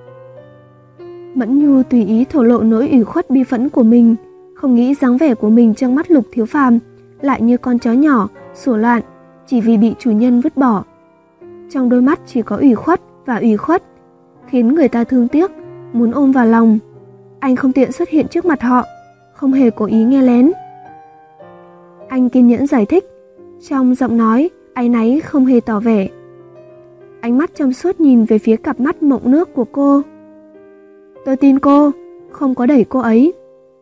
Mẫn Nhu tùy ý thổ lộ nỗi ủy khuất bi phẫn của mình, không nghĩ dáng vẻ của mình trong mắt Lục Thiếu Phàm lại như con chó nhỏ, sủa loạn, chỉ vì bị chủ nhân vứt bỏ. Trong đôi mắt chỉ có ủy khuất và ủy khuất, khiến người ta thương tiếc, muốn ôm vào lòng. Anh không tiện xuất hiện trước mặt họ, không hề cố ý nghe lén. Anh kiên nhẫn giải thích, trong giọng nói, áy náy không hề tỏ vẻ. Ánh mắt trong suốt nhìn về phía cặp mắt mộng nước của cô. Tôi tin cô, không có đẩy cô ấy.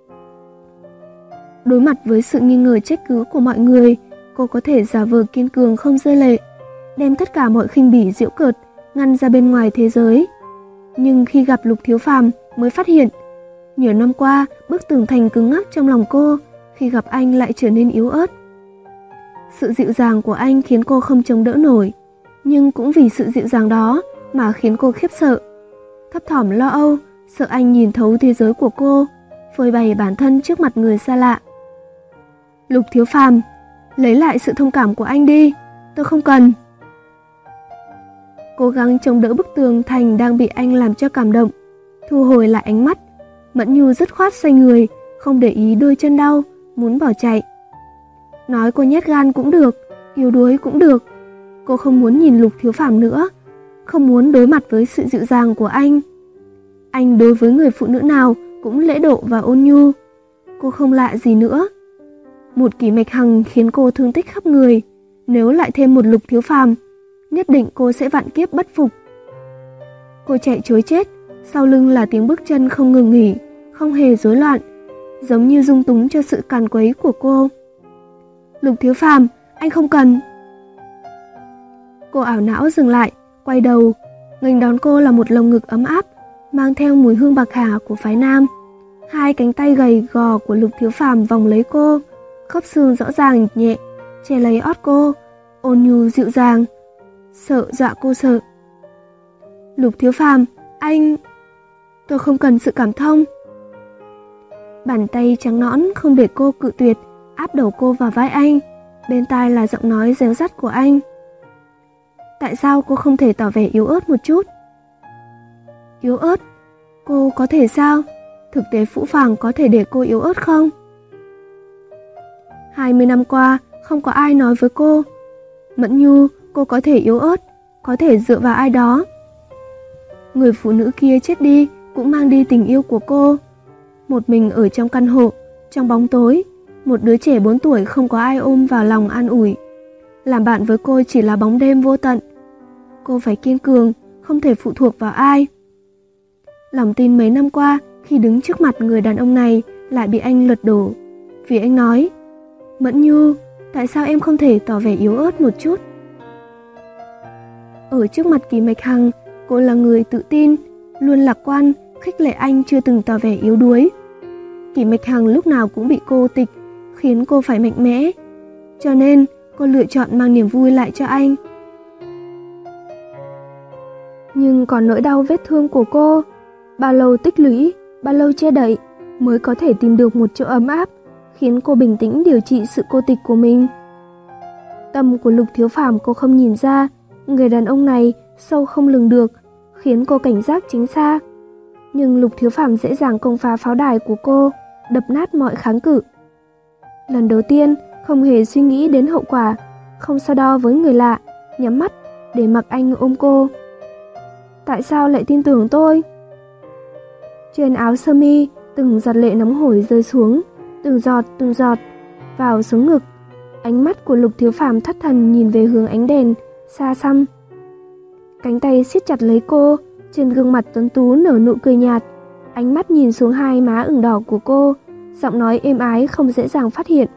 Đối mặt với sự nghi ngờ trách cứ của mọi người, cô có thể giả vờ kiên cường không rơi lệ, đem tất cả mọi khinh bỉ giễu cợt ngăn ra bên ngoài thế giới. Nhưng khi gặp Lục Thiếu Phàm mới phát hiện, nhiều năm qua bức tường thành cứng ngắc trong lòng cô, khi gặp anh lại trở nên yếu ớt. Sự dịu dàng của anh khiến cô không chống đỡ nổi, nhưng cũng vì sự dịu dàng đó mà khiến cô khiếp sợ, thấp thỏm lo âu, sợ anh nhìn thấu thế giới của cô, phơi bày bản thân trước mặt người xa lạ. Lục Thiếu Phàm, lấy lại sự thông cảm của anh đi, tôi không cần. Cố gắng chống đỡ bức tường thành đang bị anh làm cho cảm động, thu hồi lại ánh mắt, Mẫn Nhu dứt khoát xoay người, không để ý đôi chân đau, muốn bỏ chạy. Nói cô nhát gan cũng được, yếu đuối cũng được. Cô không muốn nhìn Lục Thiếu Phàm nữa, không muốn đối mặt với sự dịu dàng của anh. Anh đối với người phụ nữ nào cũng lễ độ và ôn nhu. Cô không lạ gì nữa. Một Kỷ Mạch Hằng khiến cô thương tích khắp người, nếu lại thêm một Lục Thiếu Phàm, nhất định cô sẽ vạn kiếp bất phục. Cô chạy trối chết, sau lưng là tiếng bước chân không ngừng nghỉ, không hề rối loạn, giống như dung túng cho sự càn quấy của cô. Lục Thiếu Phàm, anh không cần. Cô ảo não dừng lại, quay đầu, nghênh đón cô là một lồng ngực ấm áp, mang theo mùi hương bạc hà của phái nam. Hai cánh tay gầy gò của Lục Thiếu Phàm vòng lấy cô, khớp xương rõ ràng nhẹ, che lấy ót cô, ôn nhu dịu dàng, sợ dọa cô sợ. Lục Thiếu Phàm, anh... Tôi không cần sự cảm thông. Bàn tay trắng nõn không để cô cự tuyệt, áp đầu cô vào vai anh, bên tai là giọng nói réo rắt của anh. Tại sao cô không thể tỏ vẻ yếu ớt một chút? Yếu ớt? Cô có thể sao? Thực tế phũ phàng có thể để cô yếu ớt không? Hai mươi năm qua, không có ai nói với cô. Mẫn Nhu, cô có thể yếu ớt, có thể dựa vào ai đó. Người phụ nữ kia chết đi, cũng mang đi tình yêu của cô. Một mình ở trong căn hộ, trong bóng tối, một đứa trẻ bốn tuổi không có ai ôm vào lòng an ủi. Làm bạn với cô chỉ là bóng đêm vô tận. Cô phải kiên cường, không thể phụ thuộc vào ai. Lòng tin mấy năm qua, khi đứng trước mặt người đàn ông này, lại bị anh lật đổ. Vì anh nói, Mẫn Nhu, tại sao em không thể tỏ vẻ yếu ớt một chút? Ở trước mặt Kỷ Mạch Hằng, cô là người tự tin, luôn lạc quan, khích lệ anh chưa từng tỏ vẻ yếu đuối. Kỷ Mạch Hằng lúc nào cũng bị cô tịch, khiến cô phải mạnh mẽ. Cho nên, cô lựa chọn mang niềm vui lại cho anh. Nhưng còn nỗi đau vết thương của cô, bao lâu tích lũy, bao lâu che đậy, mới có thể tìm được một chỗ ấm áp, khiến cô bình tĩnh điều trị sự cô tịch của mình. Tâm của Lục Thiếu Phàm cô không nhìn ra, người đàn ông này sâu không lường được, khiến cô cảnh giác tránh xa. Nhưng Lục Thiếu Phàm dễ dàng công phá pháo đài của cô, đập nát mọi kháng cự. Lần đầu tiên, không hề suy nghĩ đến hậu quả, không so đo với người lạ, nhắm mắt để mặc anh ôm cô. Tại sao lại tin tưởng tôi? Trên áo sơ mi, từng giọt lệ nóng hổi rơi xuống, từng giọt từng giọt vào xuống ngực. Ánh mắt của Lục Thiếu Phàm thất thần nhìn về hướng ánh đèn xa xăm. Cánh tay siết chặt lấy cô, trên gương mặt tuấn tú nở nụ cười nhạt, ánh mắt nhìn xuống hai má ửng đỏ của cô, giọng nói êm ái không dễ dàng phát hiện.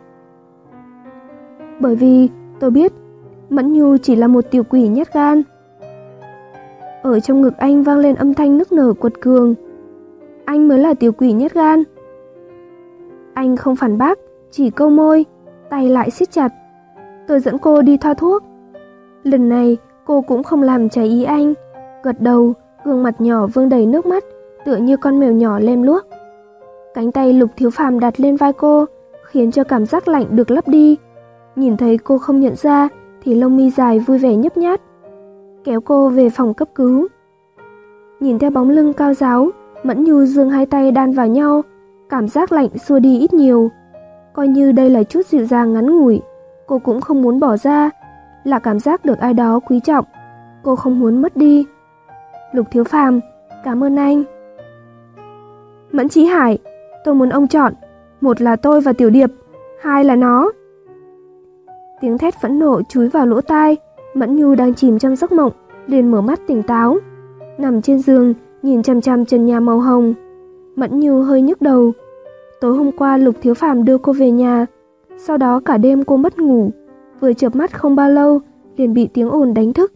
Bởi vì tôi biết Mẫn Nhu chỉ là một tiểu quỷ nhát gan. Ở trong ngực anh vang lên âm thanh nức nở quật cường. Anh mới là tiểu quỷ nhát gan. Anh không phản bác, chỉ câu môi, tay lại siết chặt. Tôi dẫn cô đi thoa thuốc. Lần này cô cũng không làm trái ý anh, gật đầu, gương mặt nhỏ vương đầy nước mắt, tựa như con mèo nhỏ lem luốc. Cánh tay Lục Thiếu Phàm đặt lên vai cô, khiến cho cảm giác lạnh được lấp đi. Nhìn thấy cô không nhận ra, thì lông mi dài vui vẻ nhấp nhát, kéo cô về phòng cấp cứu. Nhìn theo bóng lưng cao ráo, Mẫn Nhu giương hai tay đan vào nhau, cảm giác lạnh xua đi ít nhiều. Coi như đây là chút dịu dàng ngắn ngủi, cô cũng không muốn bỏ ra, là cảm giác được ai đó quý trọng, cô không muốn mất đi. Lục Thiếu Phàm, cảm ơn anh. Mẫn Chí Hải, tôi muốn ông chọn, một là tôi và Tiểu Điệp, hai là nó. Tiếng thét phẫn nộ chúi vào lỗ tai. Mẫn Nhu đang chìm trong giấc mộng, liền mở mắt tỉnh táo, nằm trên giường nhìn chằm chằm trần nhà màu hồng. Mẫn Nhu hơi nhức đầu. Tối hôm qua Lục Thiếu Phàm đưa cô về nhà, sau đó cả đêm cô mất ngủ, vừa chợp mắt không bao lâu liền bị tiếng ồn đánh thức.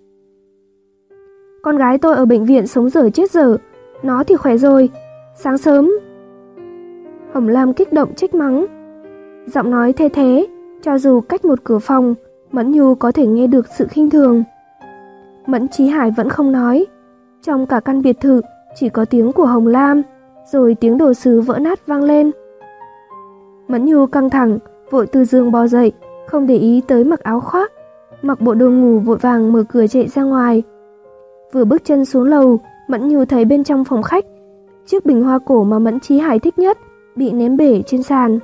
Con gái tôi ở bệnh viện sống dở chết dở, nó thì khỏe rồi, sáng sớm. Hồng Lam kích động trách mắng, giọng nói thê thế, cho dù cách một cửa phòng, Mẫn Nhu có thể nghe được sự khinh thường. Mẫn Chí Hải vẫn không nói. Trong cả căn biệt thự chỉ có tiếng của Hồng Lam, rồi tiếng đồ sứ vỡ nát vang lên. Mẫn Nhu căng thẳng, vội từ giường bò dậy, không để ý tới mặc áo khoác, mặc bộ đồ ngủ vội vàng mở cửa chạy ra ngoài. Vừa bước chân xuống lầu, Mẫn Nhu thấy bên trong phòng khách, chiếc bình hoa cổ mà Mẫn Chí Hải thích nhất bị ném bể trên sàn.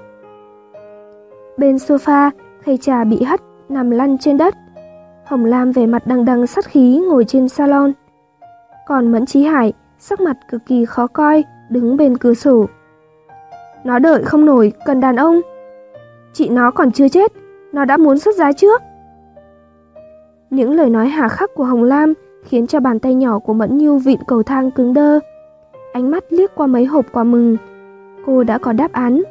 Bên sofa, khay trà bị hất nằm lăn trên đất. Hồng Lam vẻ mặt đằng đằng sát khí ngồi trên salon. Còn Mẫn Chí Hải sắc mặt cực kỳ khó coi, đứng bên cửa sổ. Nó đợi không nổi, cần đàn ông. Chị nó còn chưa chết, nó đã muốn xuất giá trước. Những lời nói hà khắc của Hồng Lam khiến cho bàn tay nhỏ của Mẫn Nhu vịn cầu thang cứng đơ. Ánh mắt liếc qua mấy hộp quà mừng. Cô đã có đáp án.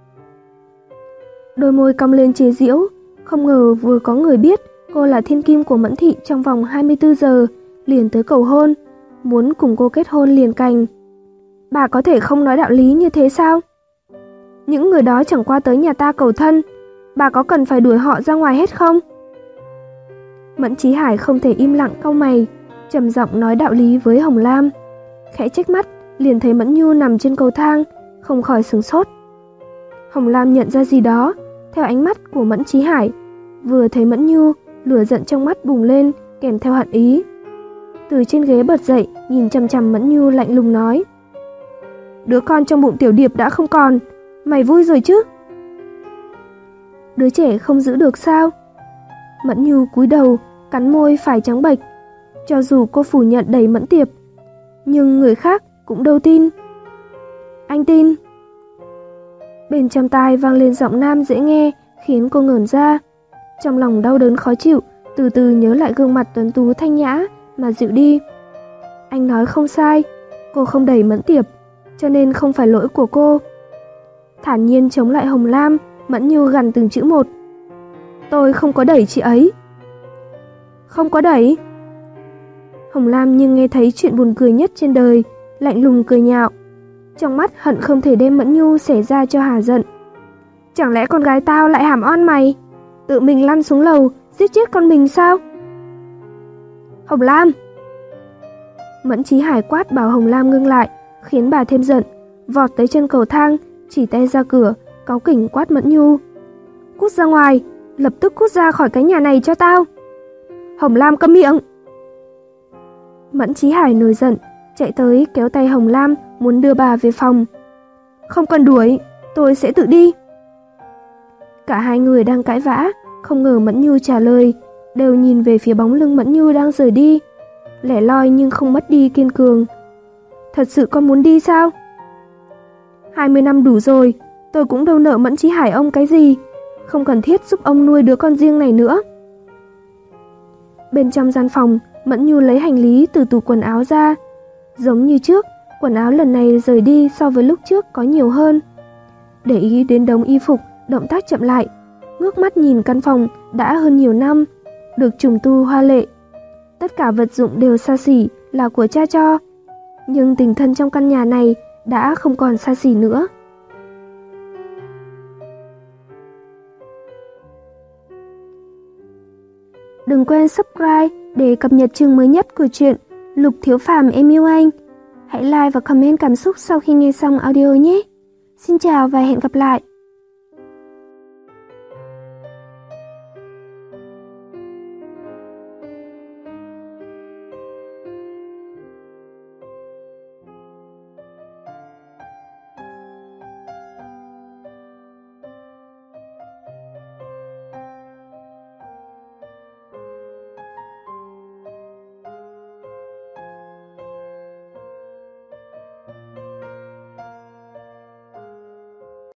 Đôi môi cong lên chế giễu, không ngờ vừa có người biết cô là thiên kim của Mẫn thị trong vòng hai mươi tư giờ, liền tới cầu hôn, muốn cùng cô kết hôn liền cành. Bà có thể không nói đạo lý như thế sao? Những người đó chẳng qua tới nhà ta cầu thân, bà có cần phải đuổi họ ra ngoài hết không? Mẫn Chí Hải không thể im lặng cau mày, trầm giọng nói đạo lý với Hồng Lam. Khẽ chếch mắt, liền thấy Mẫn Nhu nằm trên cầu thang, không khỏi sửng sốt. Hồng Lam nhận ra gì đó, theo ánh mắt của Mẫn Chí Hải, vừa thấy Mẫn Nhu, lửa giận trong mắt bùng lên, kèm theo hận ý. Từ trên ghế bật dậy, nhìn chằm chằm Mẫn Nhu lạnh lùng nói: Đứa con trong bụng Tiểu Điệp đã không còn, mày vui rồi chứ? Đứa trẻ không giữ được sao? Mẫn Nhu cúi đầu, cắn môi phải trắng bệch. Cho dù cô phủ nhận đầy Mẫn Tiệp, nhưng người khác cũng đâu tin. Anh tin. Bên trong tai vang lên giọng nam dễ nghe, khiến cô ngẩn ra. Trong lòng đau đớn khó chịu, từ từ nhớ lại gương mặt tuấn tú thanh nhã mà dịu đi. Anh nói không sai, cô không đẩy Mẫn Tiệp, cho nên không phải lỗi của cô. Thản nhiên chống lại Hồng Lam, Mẫn Nhu gằn từng chữ một. Tôi không có đẩy chị ấy. Không có đẩy. Hồng Lam nhưng nghe thấy chuyện buồn cười nhất trên đời, lạnh lùng cười nhạo. Trong mắt hận không thể đem Mẫn Nhu xẻ ra cho hả giận. Chẳng lẽ con gái tao lại hàm oan mày, tự mình lăn xuống lầu giết chết con mình sao? Hồng Lam! Mẫn Chí Hải quát bảo Hồng Lam ngưng lại, khiến bà thêm giận, vọt tới chân cầu thang, chỉ tay ra cửa, cáu kỉnh quát Mẫn Nhu. Cút ra ngoài, Lập tức cút ra khỏi cái nhà này cho tao. Hồng Lam câm miệng. Mẫn Chí Hải nổi giận, chạy tới kéo tay Hồng Lam muốn đưa bà về phòng. Không cần đuổi, tôi sẽ tự đi. Cả hai người đang cãi vã, không ngờ Mẫn Nhu trả lời, đều nhìn về phía bóng lưng Mẫn Nhu đang rời đi, lẻ loi nhưng không mất đi kiên cường. Thật sự con muốn đi sao? hai mươi năm đủ rồi, tôi cũng đâu nợ Mẫn Chí Hải ông cái gì, không cần thiết giúp ông nuôi đứa con riêng này nữa. Bên trong gian phòng, Mẫn Nhu lấy hành lý từ tủ quần áo ra. Giống như trước, quần áo lần này rời đi so với lúc trước có nhiều hơn. Để ý đến đống y phục, động tác chậm lại, ngước mắt nhìn căn phòng đã hơn nhiều năm, được trùng tu hoa lệ. Tất cả vật dụng đều xa xỉ, là của cha cho. Nhưng tình thân trong căn nhà này đã không còn xa xỉ nữa. Đừng quên subscribe để cập nhật chương mới nhất của truyện Lục Thiếu Phàm Em Yêu Anh. Hãy like và comment cảm xúc sau khi nghe xong audio nhé. Xin chào và hẹn gặp lại.